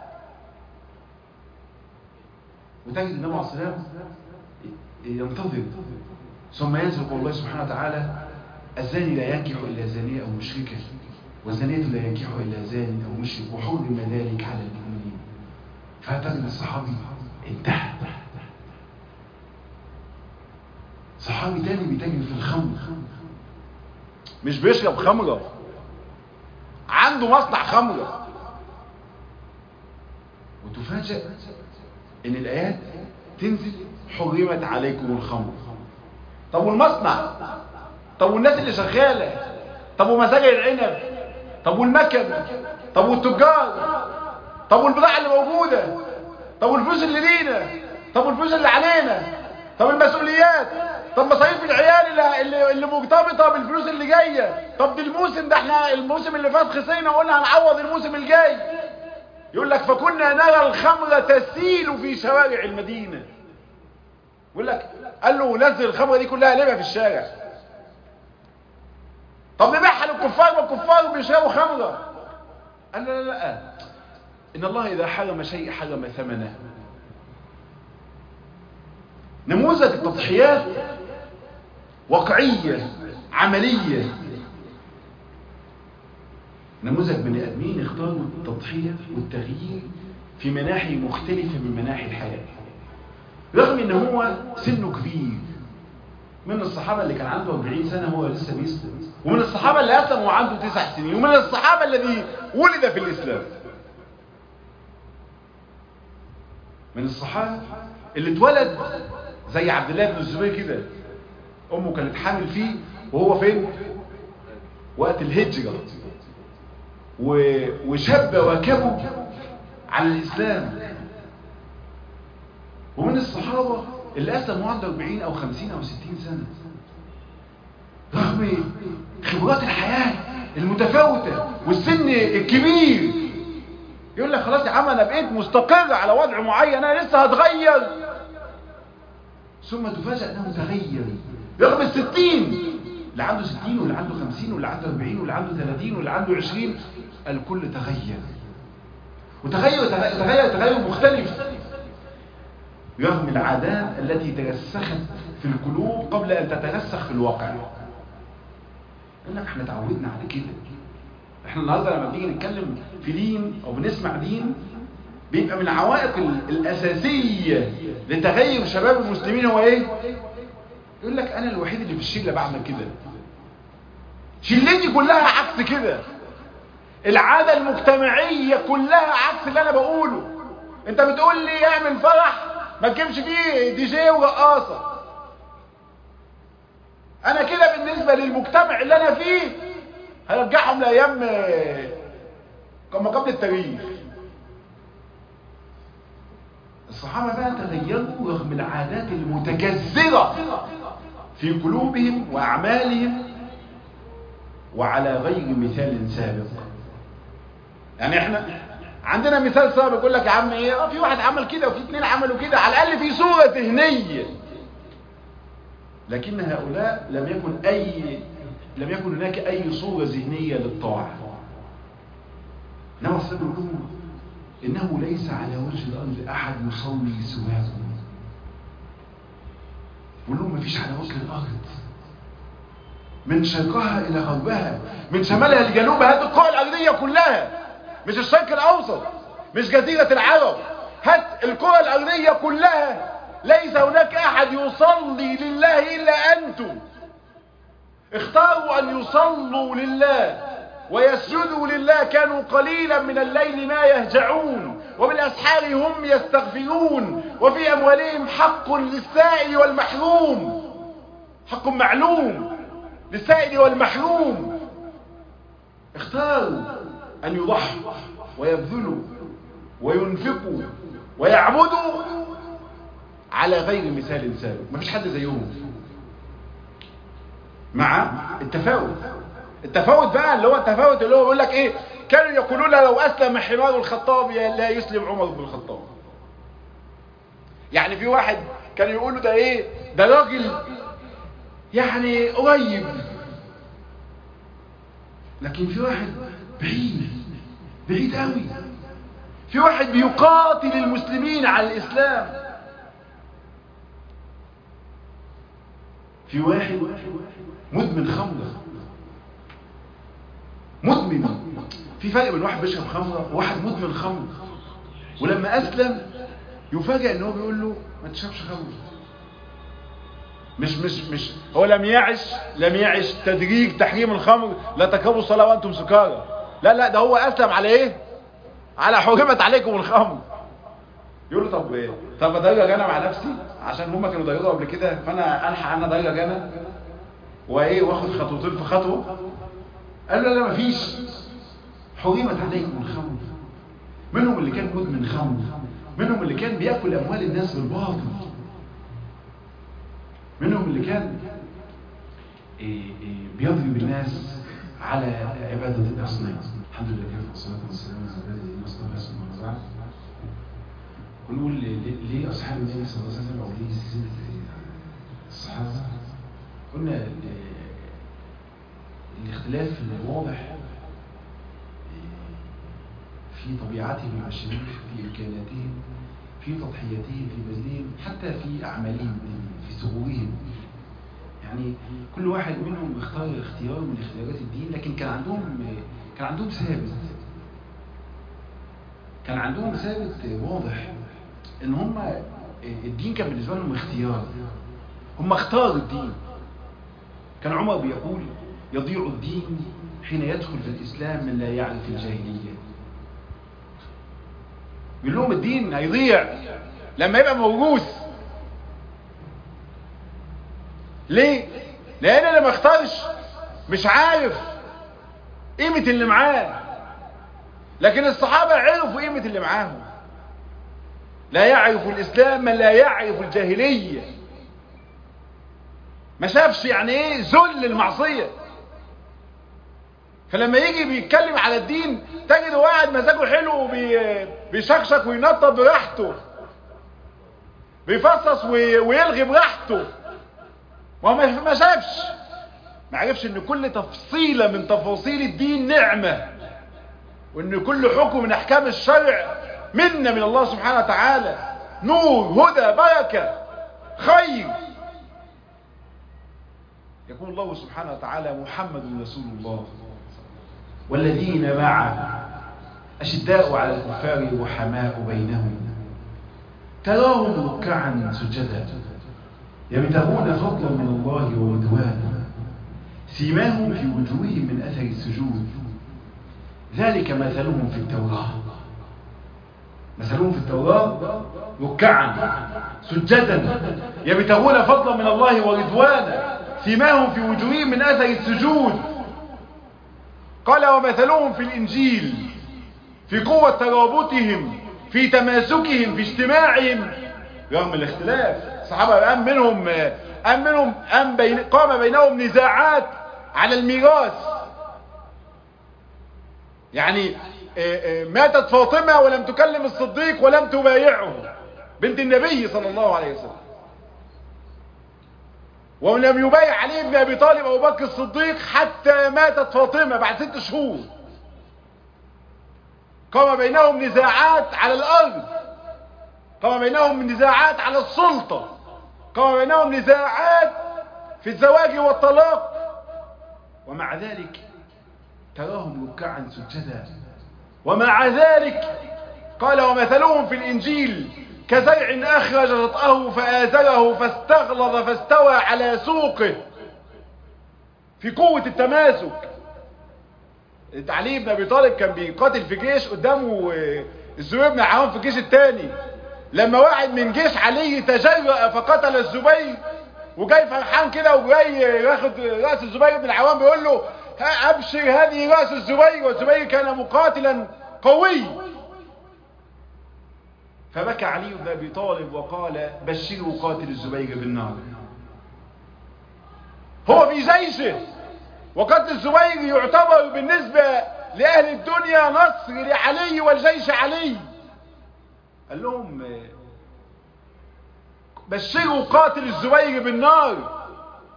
وتجد النبي عليه الصلاة والسلام ينتظر، ثم ينزل قول الله سبحانه وتعالى: الزاني لا ينكح إلا زانية أو مشركة، والزانية لا ينكح إلا زاني أو مشرك، وحرم ذلك على المؤمنين. فتجد الصحابي انتهى. صحابي تاني بيتاجر في الخمر، مش بيشرب خمرة، عنده مصنع خمرة. وتفاجأ ان الايات تنزل: حرمت عليكم الخمر. طب والمصنع؟ طب والناس اللي شغالة؟ طب ومزاجع العنب؟ طب والمكن؟ طب والتجار؟ طب والبضاعة اللي موجودة؟ طب والفلوس اللي لينا؟ طب والفلوس اللي علينا؟ طب المسؤوليات؟ طب مصاريف العيال اللي مرتبطة بالفلوس اللي جاية؟ طب دي الموسم ده، احنا الموسم اللي فات خسرنا وقلنا هنعوض الموسم الجاي. يقول لك: فكنا نرى الخمر تسيل في شوارع المدينة. يقول لك قال له: نزل الخمرة دي كلها لما في الشارع. طب نبيعها للكفار والكفار بيشربوا خمرة. قال لا لا لا، إن الله إذا حرم شيء حرم ثمنه. نموذج التضحيات واقعية عملية، نموذج بني آدمين اختاروا التضحية والتغيير في مناحي مختلفة من مناحي الحياة، رغم ان هو سنه كبير. من الصحابة اللي كان عنده 40 سنة هو لسه بيسلم، ومن الصحابة اللي أسلم وعنده 9 سنين، ومن الصحابة الذي ولد في الإسلام، من الصحابة اللي اتولد زي عبد الله بن الزبير كده، أمه كانت حامل فيه وهو فين؟ وقت الهجرة، وشاب وكبه على الإسلام. ومن الصحابة اللي أسلموا عنده 40 أو 50 أو 60 سنة، رغم خبرات الحياة المتفاوتة والسن الكبير، يقول لك: خلاص يا عم أنا بقيت مستقر على وضع معين، أنا لسه هتغير. ثم تفاجأ أنه تغير رغم 60، اللي عنده 60 واللي عنده 50 واللي عنده 40 واللي عنده 30 واللي عنده 20، الكل تغير، وتغير مختلف، رغم العادات التي ترسخت في القلوب قبل أن تترسخ في الواقع. يقول لك: احنا تعودنا على كده. احنا النهارده لما بنيجي نتكلم في دين او بنسمع دين بيبقى من العوائق الأساسية لتغير شباب المسلمين هو ايه؟ يقول لك انا الوحيد اللي في الشلة بعمل كده، شلتي كلها عكس كده، العادة المجتمعية كلها عكس اللي انا بقوله. انت بتقول لي اعمل فرح ما تجيبش فيه دي جي ورقاصة، انا كده بالنسبة للمجتمع اللي انا فيه هرجعهم لايام كما قبل التاريخ. الصحابة بقى تغيروا رغم العادات المتكسرة في قلوبهم واعمالهم وعلى غير مثال سابق. يعني احنا عندنا مثال سابق يقول لك يا عم ايه، في واحد عمل كده وفي اثنين عملوا كده، على الاقل في صورة ذهنية. لكن هؤلاء لم يكن هناك اي صورة ذهنية للطاعة. انما الصدق يقولون انه ليس على وجه الارض احد يصلي سواكم. يقول لهم مفيش على وجه الارض من شرقها الى غربها، من شمالها لجنوبها، هات الكرة الارضية كلها، مش الشرق الاوسط، مش جزيرة العرب، هات الكرة الارضية كلها، ليس هناك احد يصلي لله الا انتم. اختاروا ان يصلوا لله ويسجدوا لله، كانوا قليلا من الليل ما يهجعون وبالاسحار هم يستغفرون، وفي اموالهم حق للسائل والمحروم، حق معلوم للسائل والمحروم. اختاروا ان يضحوا ويبذلوا وينفقوا ويعبدوا على غير مثال سابق، مفيش حد زيهم، مع التفاوت بقى اللي هو التفاوت اللي هو بيقول لك ايه، كانوا يقولون لو اسلم حمار الخطاب لا يسلم عمر بن الخطاب. يعني في واحد كانوا يقولوا ده ايه، ده راجل يعني قريب، لكن في واحد بعيد قوي، في واحد بيقاتل المسلمين على الاسلام، في واحد مدمن خمر، مدمن. في فرق بين واحد بيشرب خمره وواحد مدمن خمر. ولما اسلم يفاجئ ان هو بيقول له ما تشربش خمر. مش هو لم يعش تدريج تحريم الخمر، لا تقربوا الصلاه وانتم سكارى، لا ده هو اسلم على ايه، على حرمت عليكم الخمر. يقول له طب ادرج انا مع نفسي عشان هما كانوا ضيقوا قبل كده، فانا الحق انا ادرج انا واخد خطوتين في خطوه. قال له لا مفيش، حرمت عليكم الخمر. منهم اللي كان مدمن خمر، منهم اللي كان بياكل اموال الناس بالباطل، منهم اللي كان بيضرب الناس على عباده الاصنام. الحمد لله كيف والصلاه والسلام على الذي اصطفى ثم بعد. ونقول ليه اصحاب النبي صلى الله عليه وسلم او ليه سلسله الصحابه؟ قلنا الاختلاف الواضح في طبيعتهم البشريه، في امكانياتهم، في تضحياتهم، في بذلهم، حتى في اعمالهم، في سرورهم. يعني كل واحد منهم اختار اختيار من اختيارات الدين، لكن كان عندهم ثابت واضح ان هم الدين كان بالنسبه لهم اختيار، هم اختاروا الدين. كان عمر بيقول يضيع الدين حين يدخل في الاسلام من لا يعرف الجاهليه. بيقول لهم الدين هيضيع لما يبقى موروث. ليه؟ لان اللي ما اختارش مش عارف قيمه اللي معاه، لكن الصحابه عرفوا قيمه اللي معاهم. لا يعرف الاسلام من لا يعرف الجاهليه. ما شافش يعني ايه ذل المعصيه، فلما يجي بيتكلم على الدين تجده قاعد مزاجه حلو بيشخشخ وينطط براحته، بيفصص ويلغي براحته. وهو ما شافش، ما عرفش ان كل تفصيله من تفاصيل الدين نعمه، وان كل حكم من احكام الشرع منا من الله سبحانه وتعالى، نور، هدى، بركه، خير. يقول الله سبحانه وتعالى محمد رسول الله والذين معه أشداء على الكفار رحماء بينهم تراهم ركعا سجدا يبتغون فضلا من الله ورضوانا سيماهم في وجوههم من أثر السجود ذلك مثلهم في التوراة مثلهم في التوراة ركعا سجدا يبتغون فضلا من الله ورضوانا سيماهم في وجوههم من أثر السجود. قال ومثلهم في الإنجيل في قوة ترابطهم في تماسكهم في اجتماعهم رغم الاختلاف. الصحابة قام بينهم نزاعات على الميراث. يعني ماتت فاطمة ولم تكلم الصديق ولم تبايعه بنت النبي صلى الله عليه وسلم، ولم يبايع علي بن أبي طالب أبو بكر الصديق حتى ماتت فاطمة بعد 6 شهور. قام بينهم نزاعات على الأرض، قام بينهم نزاعات على السلطة، قام بينهم نزاعات في الزواج والطلاق، ومع ذلك تراهم ركعا سجدا. ومع ذلك قال ومثلهم في الإنجيل كزرع أخرج شطأه فآزره فاستغلظ فاستوى على سوقه في قوة التماسك. علي بن أبي طالب كان بيقاتل في جيش قدامه الزبير بن العوام في الجيش الثاني. لما واحد من جيش علي تجرأ فقتل الزبير وجاي فرحان كده وجاي ياخد رأس الزبير بن العوام بيقول له أبشر هذه رأس الزبير، والزبير كان مقاتلا قوي. فبكى علي بن أبي طالب وقال بشروا قاتل الزبير بالنار. هو في جيشه، وقتل الزبير يعتبر بالنسبة لأهل الدنيا نصر لعلي والجيش علي. قال لهم بشروا قاتل الزبير بالنار،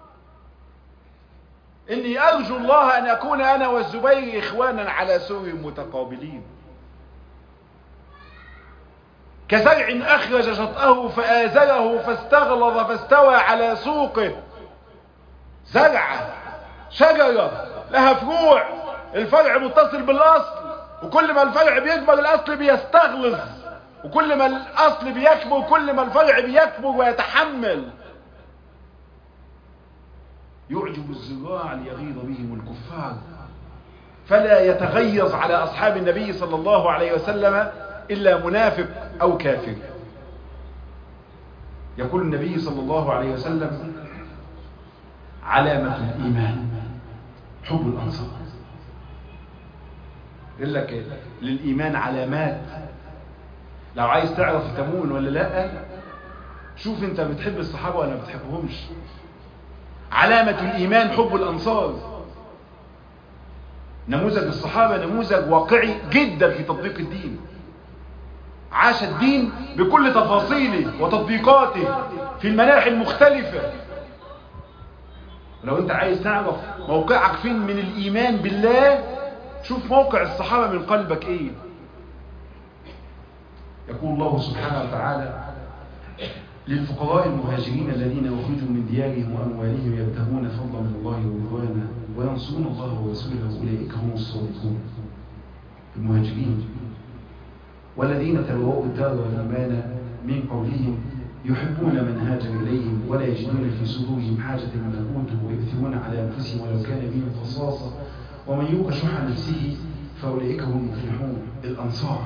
إني أرجو الله أن أكون أنا والزبير إخوانا على سور متقابلين. كزرع أخرج شطأه فآزره فاستغلظ فاستوى على سوقه. زرعة شجرة لها فروع، الفرع متصل بالأصل، وكل ما الفرع بيكبر الأصل بيستغلظ، وكل ما الأصل بيكبر كل ما الفرع بيكبر ويتحمل. يعجب الزراع ليغيظ بهم الكفار، فلا يتغيظ على أصحاب النبي صلى الله عليه وسلم إلا منافق أو كافر. يقول النبي صلى الله عليه وسلم علامة الإيمان حب الأنصار. يقول لك للإيمان علامات، لو عايز تعرف تمون ولا لا شوف انت بتحب الصحابة ولا ما بتحبهمش. علامة الإيمان حب الأنصار. نموذج الصحابة نموذج واقعي جدا في تطبيق الدين، عاش الدين بكل تفاصيله وتطبيقاته في المناحي المختلفة. لو انت عايز تعرف موقعك فين من الإيمان بالله شوف موقع الصحابة من قلبك ايه. يقول الله سبحانه وتعالى للفقراء المهاجرين الذين أخرجوا من ديارهم وأموالهم يبتغون فضلا من الله ورضوانا وينصرون الله ورسوله أولئك هم الصادقون. المهاجرين والذين تبوأوا الدار والإيمان من قولهم يحبون من هاجر إليهم ولا يجدون في صدورهم حاجة مما أوتوا ويؤثرون على أنفسهم ولو كان بهم خصاصة ومن يوق شح نفسه فأولئك هم المفلحون. الأنصار.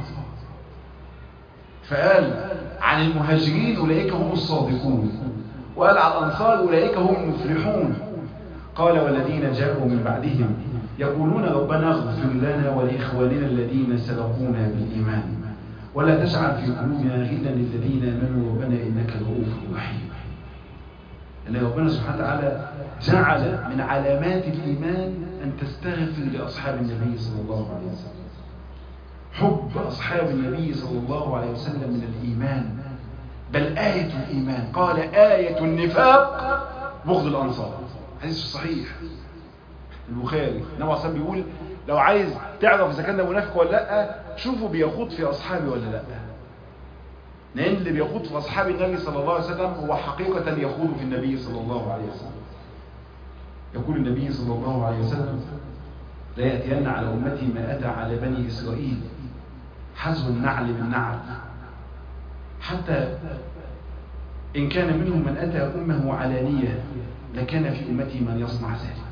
فقال عن المهاجرين أولئك هم الصادقون، وقال على الأنصار أولئك هم المفلحون. قال والذين جاءوا من بعدهم يقولون ربنا اغفر لنا ولإخواننا الذين سبقونا بالإيمان ولا تجعل في قلوبنا غلا للذين آمنوا ربنا إنك رؤوف رحيم. أن ربنا سبحانه وتعالى جعل من علامات الإيمان أن تستغفر لأصحاب النبي صلى الله عليه وسلم. حب أصحاب النبي صلى الله عليه وسلم من الإيمان، بل آية الإيمان. قال آية النفاق بغض الأنصار. حديث صحيح البخاري. النبي صلى الله عليه وسلم بيقول لو عايز تعرف إذا كان منافق ولا لا شوفوا بيخوض في أصحابي ولا لا، لأن اللي بيخوض في أصحاب النبي صلى الله عليه وسلم هو حقيقة يخوض في النبي صلى الله عليه وسلم. يقول النبي صلى الله عليه وسلم لا يأتين على أمتي ما أتى على بني إسرائيل حذو النعل بالنعل، حتى إن كان منهم من أتى أمه علانية لكان في أمتي من يصنع ذلك.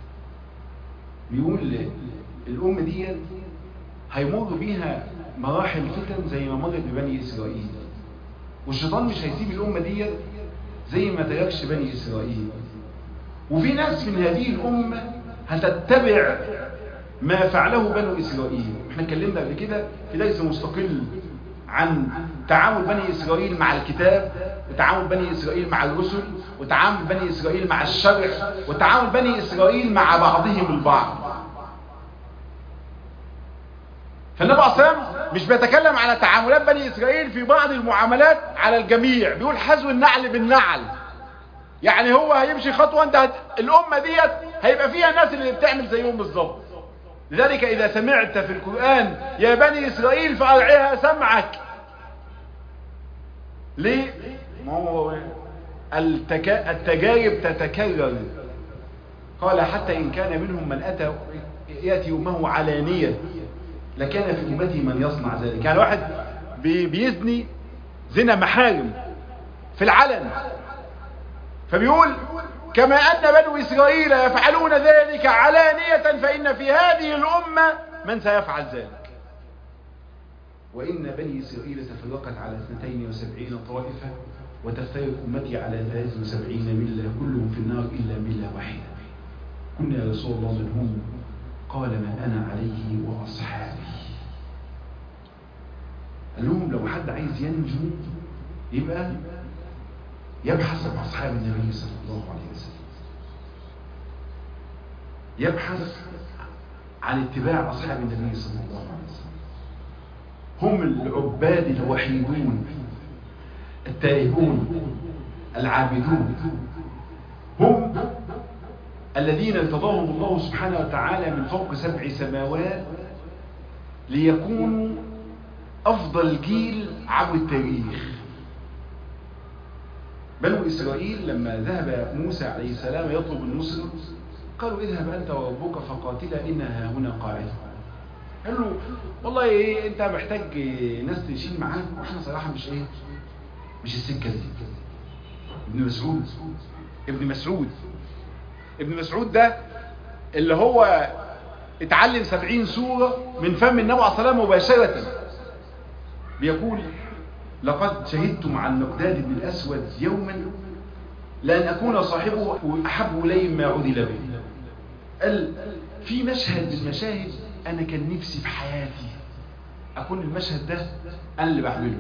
بيقول الأم دي هيمر بيها مراحل فتن زي ما مرت ببني إسرائيل، والشيطان مش هيسيب الأمة دي زي ما تركش بني إسرائيل. وفي ناس من هذه الأمة هتتبع ما فعله بنو إسرائيل. احنا اتكلمنا قبل كده في درس مستقل عن تعامل بني إسرائيل مع الكتاب، وتعامل بني إسرائيل مع الرسل، وتعامل بني إسرائيل مع الشرع، وتعامل بني إسرائيل مع بعضهم البعض. فالنبي عليه الصلاة والسلام مش بيتكلم على تعاملات بني إسرائيل في بعض المعاملات على الجميع، بيقول حذو النعل بالنعل. يعني هو هيمشي خطوة، انت الأمة ديت هيبقى فيها الناس اللي بتعمل زيهم بالظبط. لذلك إذا سمعت في القرآن يا بني إسرائيل فأرعها سمعك. ليه؟ ما هو التجارب تتكرر. قال حتى إن كان منهم من أتى يأتي أمه علانية لكان في أمتي من يصنع ذلك. يعني واحد بيزني زنا محارم في العلن، فبيقول كما أن بنو إسرائيل يفعلون ذلك علانية فإن في هذه الأمة من سيفعل ذلك. وإن بني إسرائيل تفرقت على 72 طائفة وتفترق أمتي على 73 ملة كلهم في النار إلا ملة واحدة. قلنا يا رسول الله من هم؟ قال ما أنا عليه وأصحابي. قال لهم لو حد عايز ينجو يبقى يبحث عن أصحاب النبي صلى الله عليه وسلم، يبحث عن اتباع أصحاب النبي صلى الله عليه وسلم. هم العباد الوحيدون التائبون العابدون، هم الذين ارتضاهم الله سبحانه وتعالى من فوق 7 سماوات ليكونوا أفضل جيل عبر التاريخ. بنو إسرائيل لما ذهب موسى عليه السلام يطلب النصر قالوا اذهب أنت وربك فقاتلا إنها هنا قاعدة. قال له والله إيه أنت محتاج ناس تشيل معاك، وإحنا صراحة مش السكة دي. ابن مسعود ده اللي هو اتعلم 70 سورة من فم النبي عليه الصلاة والسلام مباشرة، بيقول لقد شهدت مع المقداد بن الأسود يوما لأن أكون صاحبه أحب إلي ما عدل به. قال في مشهد من المشاهد أنا كان نفسي في حياتي أكون المشهد ده أنا اللي بعمله.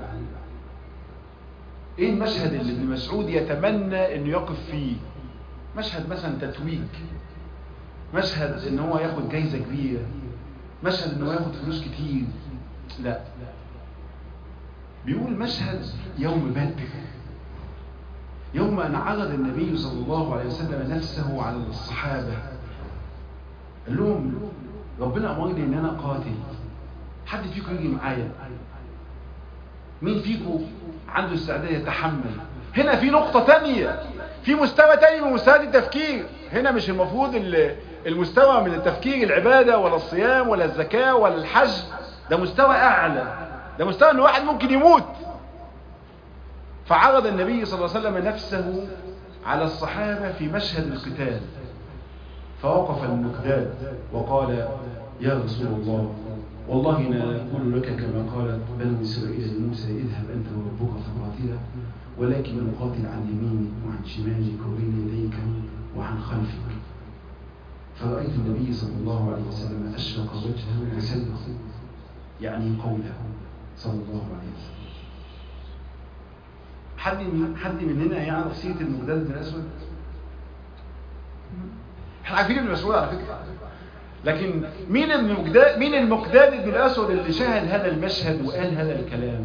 إيه المشهد اللي ابن مسعود يتمنى إنه يقف فيه؟ مشهد مثلا تتويج، مشهد إن هو ياخد جايزة كبيرة، مشهد إن هو ياخد فلوس كتير. لا، بيقول مشهد يوم بدر، يوم أن عرض النبي صلى الله عليه وسلم نفسه على الصحابة. قال لهم ربنا أمرني إن أنا قاتل، حد فيكم يجي معايا؟ مين فيكم عنده استعداد يتحمل؟ هنا في نقطة تانية، في مستوى تاني من مستوى التفكير. هنا مش المفروض المستوى من التفكير العبادة ولا الصيام ولا الزكاة ولا الحج، ده مستوى أعلى، ده مستوى أن واحد ممكن يموت. فعرض النبي صلى الله عليه وسلم نفسه على الصحابة في مشهد القتال، فوقف المقداد وقال يا رسول الله والله لا أقول لك كما قالت بنو إسرائيل لموسى اذهب أنت وربك فقاتلا، ولكن نقاتل عن يمينك وعن شمالك وبين يديك وعن خلفك. فرأيت النبي صلى الله عليه وسلم أشرق وجهه وسلخ، يعني قوله صلى الله عليه وسلم. حد مننا يعرف سيرة المقداد بن الأسود؟ احنا عارفين ابن مسعود على فكرة، لكن مين المقداد بن الأسود اللي شاهد هذا المشهد وقال هذا الكلام؟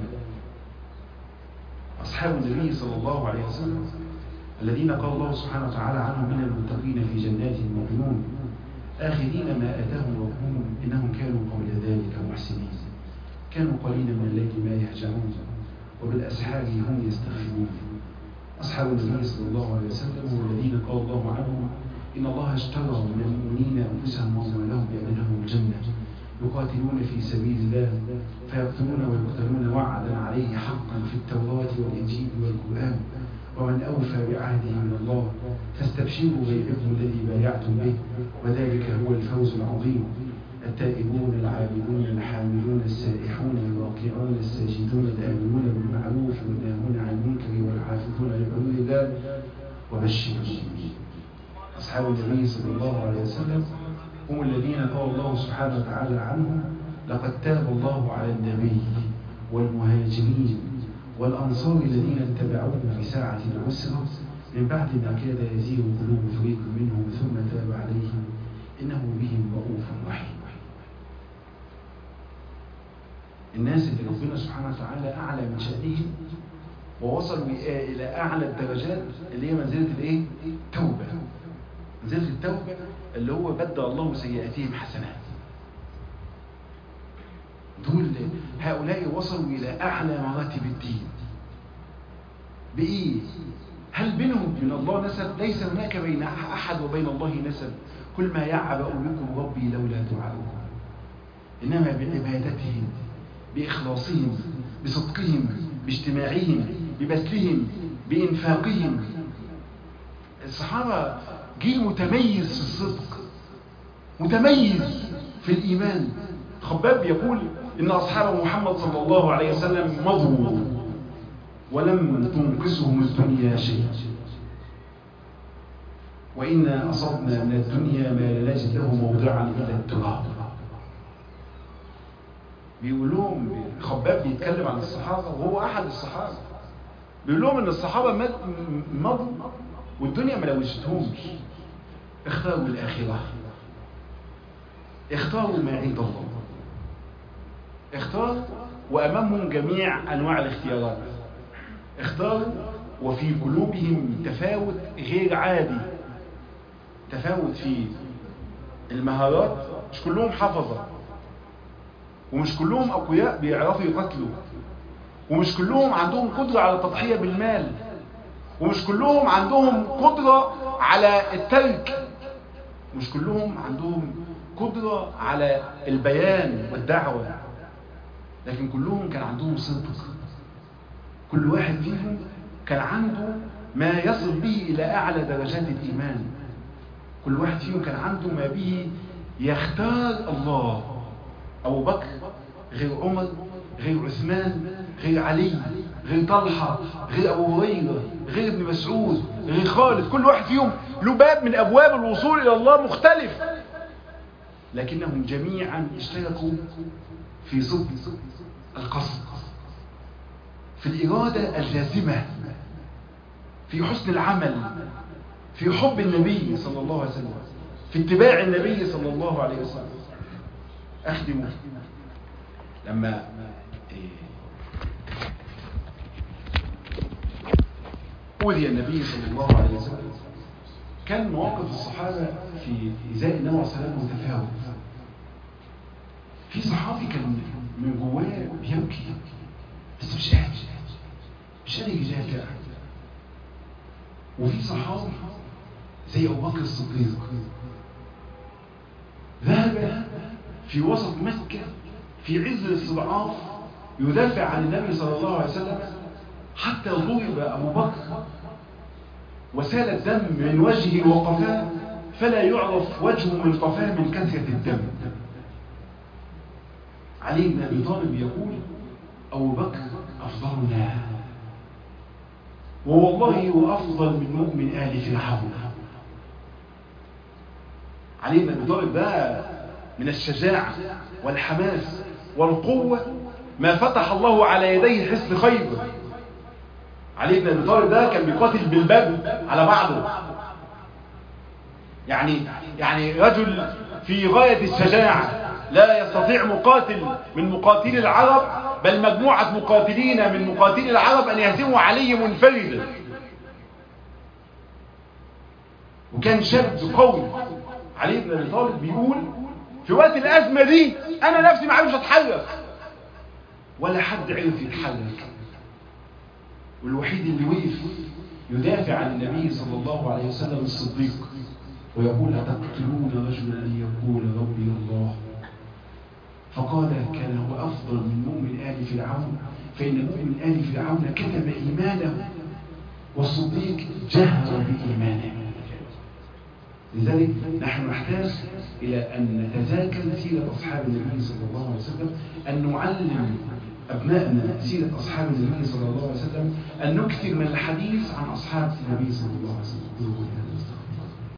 أصحاب النبي صلى الله عليه وسلم الذين قال الله سبحانه وتعالى عنهم من المتقين في جنات وعيون آخذين ما آتاهم ربهم إنهم كانوا قبل ذلك محسنين كانوا قليلا من الليل ما يهجعون وبالأسحار هم يستغفرون. أصحاب النبي صلى الله عليه وسلم هم الذين قال الله عنهم إن الله اشترى من المؤمنين أنفسهم وأموالهم بأن لهم الجنة يقاتلون في سبيل الله فيقتلون ويقتلون وعدا عليه حقا في التوراة والإنجيل والقرآن ومن أوفى بعهده من الله فاستبشروا بيعكم الذي بايعتم به وذلك هو الفوز العظيم. التائبون العابدون الحامدون السائحون الراكعون الساجدون الآمرون بالمعروف والناهون عن المنكر والحافظون لحدود الله وبشر المؤمنين. أصحاب النبي صلى الله عليه وسلم هم الذين قال الله سبحانه وتعالى عنهم لقد تاب الله على النبي والمهاجرين والأنصار الذين اتبعوه في ساعة العسرة من بعد ما كاد يزيغ قلوب فريق منهم ثم تاب عليهم إنه بهم رؤوف رحيم. الناس اللي ربنا سبحانه وتعالى أعلى من شأنهم ووصلوا إلى أعلى الدرجات اللي هي منزلة الإيه؟ توبة. منزلة التوبة اللي هو بدل الله سيئاتهم حسنات. دول هؤلاء وصلوا إلى أعلى مراتب الدين. بإيه؟ هل بينهم وبين الله نسب؟ ليس هناك بين أحد وبين الله نسب. كل ما يعبأ بكم ربي لولا دعاؤكم. إنما بعبادتهم، بإخلاصهم، بصدقهم، باجتماعهم، ببذلهم، بإنفاقهم. الصحابة جيل متميز في الصدق، متميز في الإيمان. خباب يقول إن أصحاب محمد صلى الله عليه وسلم مضوا ولم تنقصهم الدنيا شيء، وإنا أصبنا من الدنيا ما لا نجد له موضعا إلا التراب. بيقول لهم خباب بيتكلم عن الصحابة وهو أحد الصحابة، بيقول لهم إن الصحابة مضوا والدنيا ما لوجتهمش. اختاروا الآخرة، اختاروا ما عند الله، اختاروا وأمامهم جميع أنواع الاختيارات. اختاروا وفي قلوبهم تفاوت غير عادي، تفاوت في المهارات. مش كلهم حفظة، ومش كلهم أقوياء بيعرفوا يقتلوا، ومش كلهم عندهم قدرة على التضحية بالمال، ومش كلهم عندهم قدرة على الترك، مش كلهم عندهم قدرة على البيان والدعوة، لكن كلهم كان عندهم صدق. كل واحد فيهم كان عنده ما يصل به إلى أعلى درجات الإيمان. كل واحد فيهم كان عنده ما به يختار الله. أبو بكر غير عمر، غير عثمان، غير علي، غير طلحة، غير أبو هريرة، غير ابن مسعود، غير خالد. كل واحد فيهم له باب من أبواب الوصول إلى الله مختلف، لكنهم جميعا اشتركوا في صدق القصد، في الإرادة الجازمة، في حسن العمل، في حب النبي صلى الله عليه وسلم، في اتباع النبي صلى الله عليه وسلم. أخدمه لما أوذي النبي صلى الله عليه وسلم كان مواقف الصحابة في إزاء النبي صلى الله عليه وسلم متفاوت. في صحابي كان من جواه بيبكي بس مش قادر يجافع. وفي صحابي زي أبو بكر الصديق ذهب في وسط مكة في عز الاستضعاف يدافع عن النبي صلى الله عليه وسلم حتى ضرب أبو بكر وسال الدم من وجهه وقفاه فلا يعرف وجهه من قفاه من كثرة الدم. علي بن أبي طالب يقول أبو بكر أفضلنا ووالله هو أفضل من مؤمن آل فرعون. علي بن أبي طالب ده من الشجاعة والحماس والقوة ما فتح الله على يديه حصن خيبر. علي بن أبي طالب ده كان بيقاتل بالباب على بعضه، يعني رجل في غاية الشجاعة، لا يستطيع مقاتل من مقاتلي العرب بل مجموعة مقاتلين من مقاتلي العرب أن يهزموا علي منفردا. وكان شاب قوي. علي بن أبي طالب بيقول في وقت الأزمة دي أنا نفسي ما عرفش أتحرك ولا حد عرف يتحرك، والوحيد اللي وقف يدافع عن النبي صلى الله عليه وسلم الصديق ويقول أتقتلون رجلا أن يقول ربي الله فقال كان هو أفضل من مؤمن آل فرعون، فإن مؤمن آل فرعون كتم إيمانه والصديق جهر بإيمانه. لذلك نحن نحتاج إلى أن نتذاكر سيرة أصحاب النبي صلى الله عليه وسلم، أن نعلم أبنائنا سيرة أصحاب النبي صلى الله عليه وسلم، أن نكثر من الحديث عن أصحاب النبي صلى الله عليه وسلم.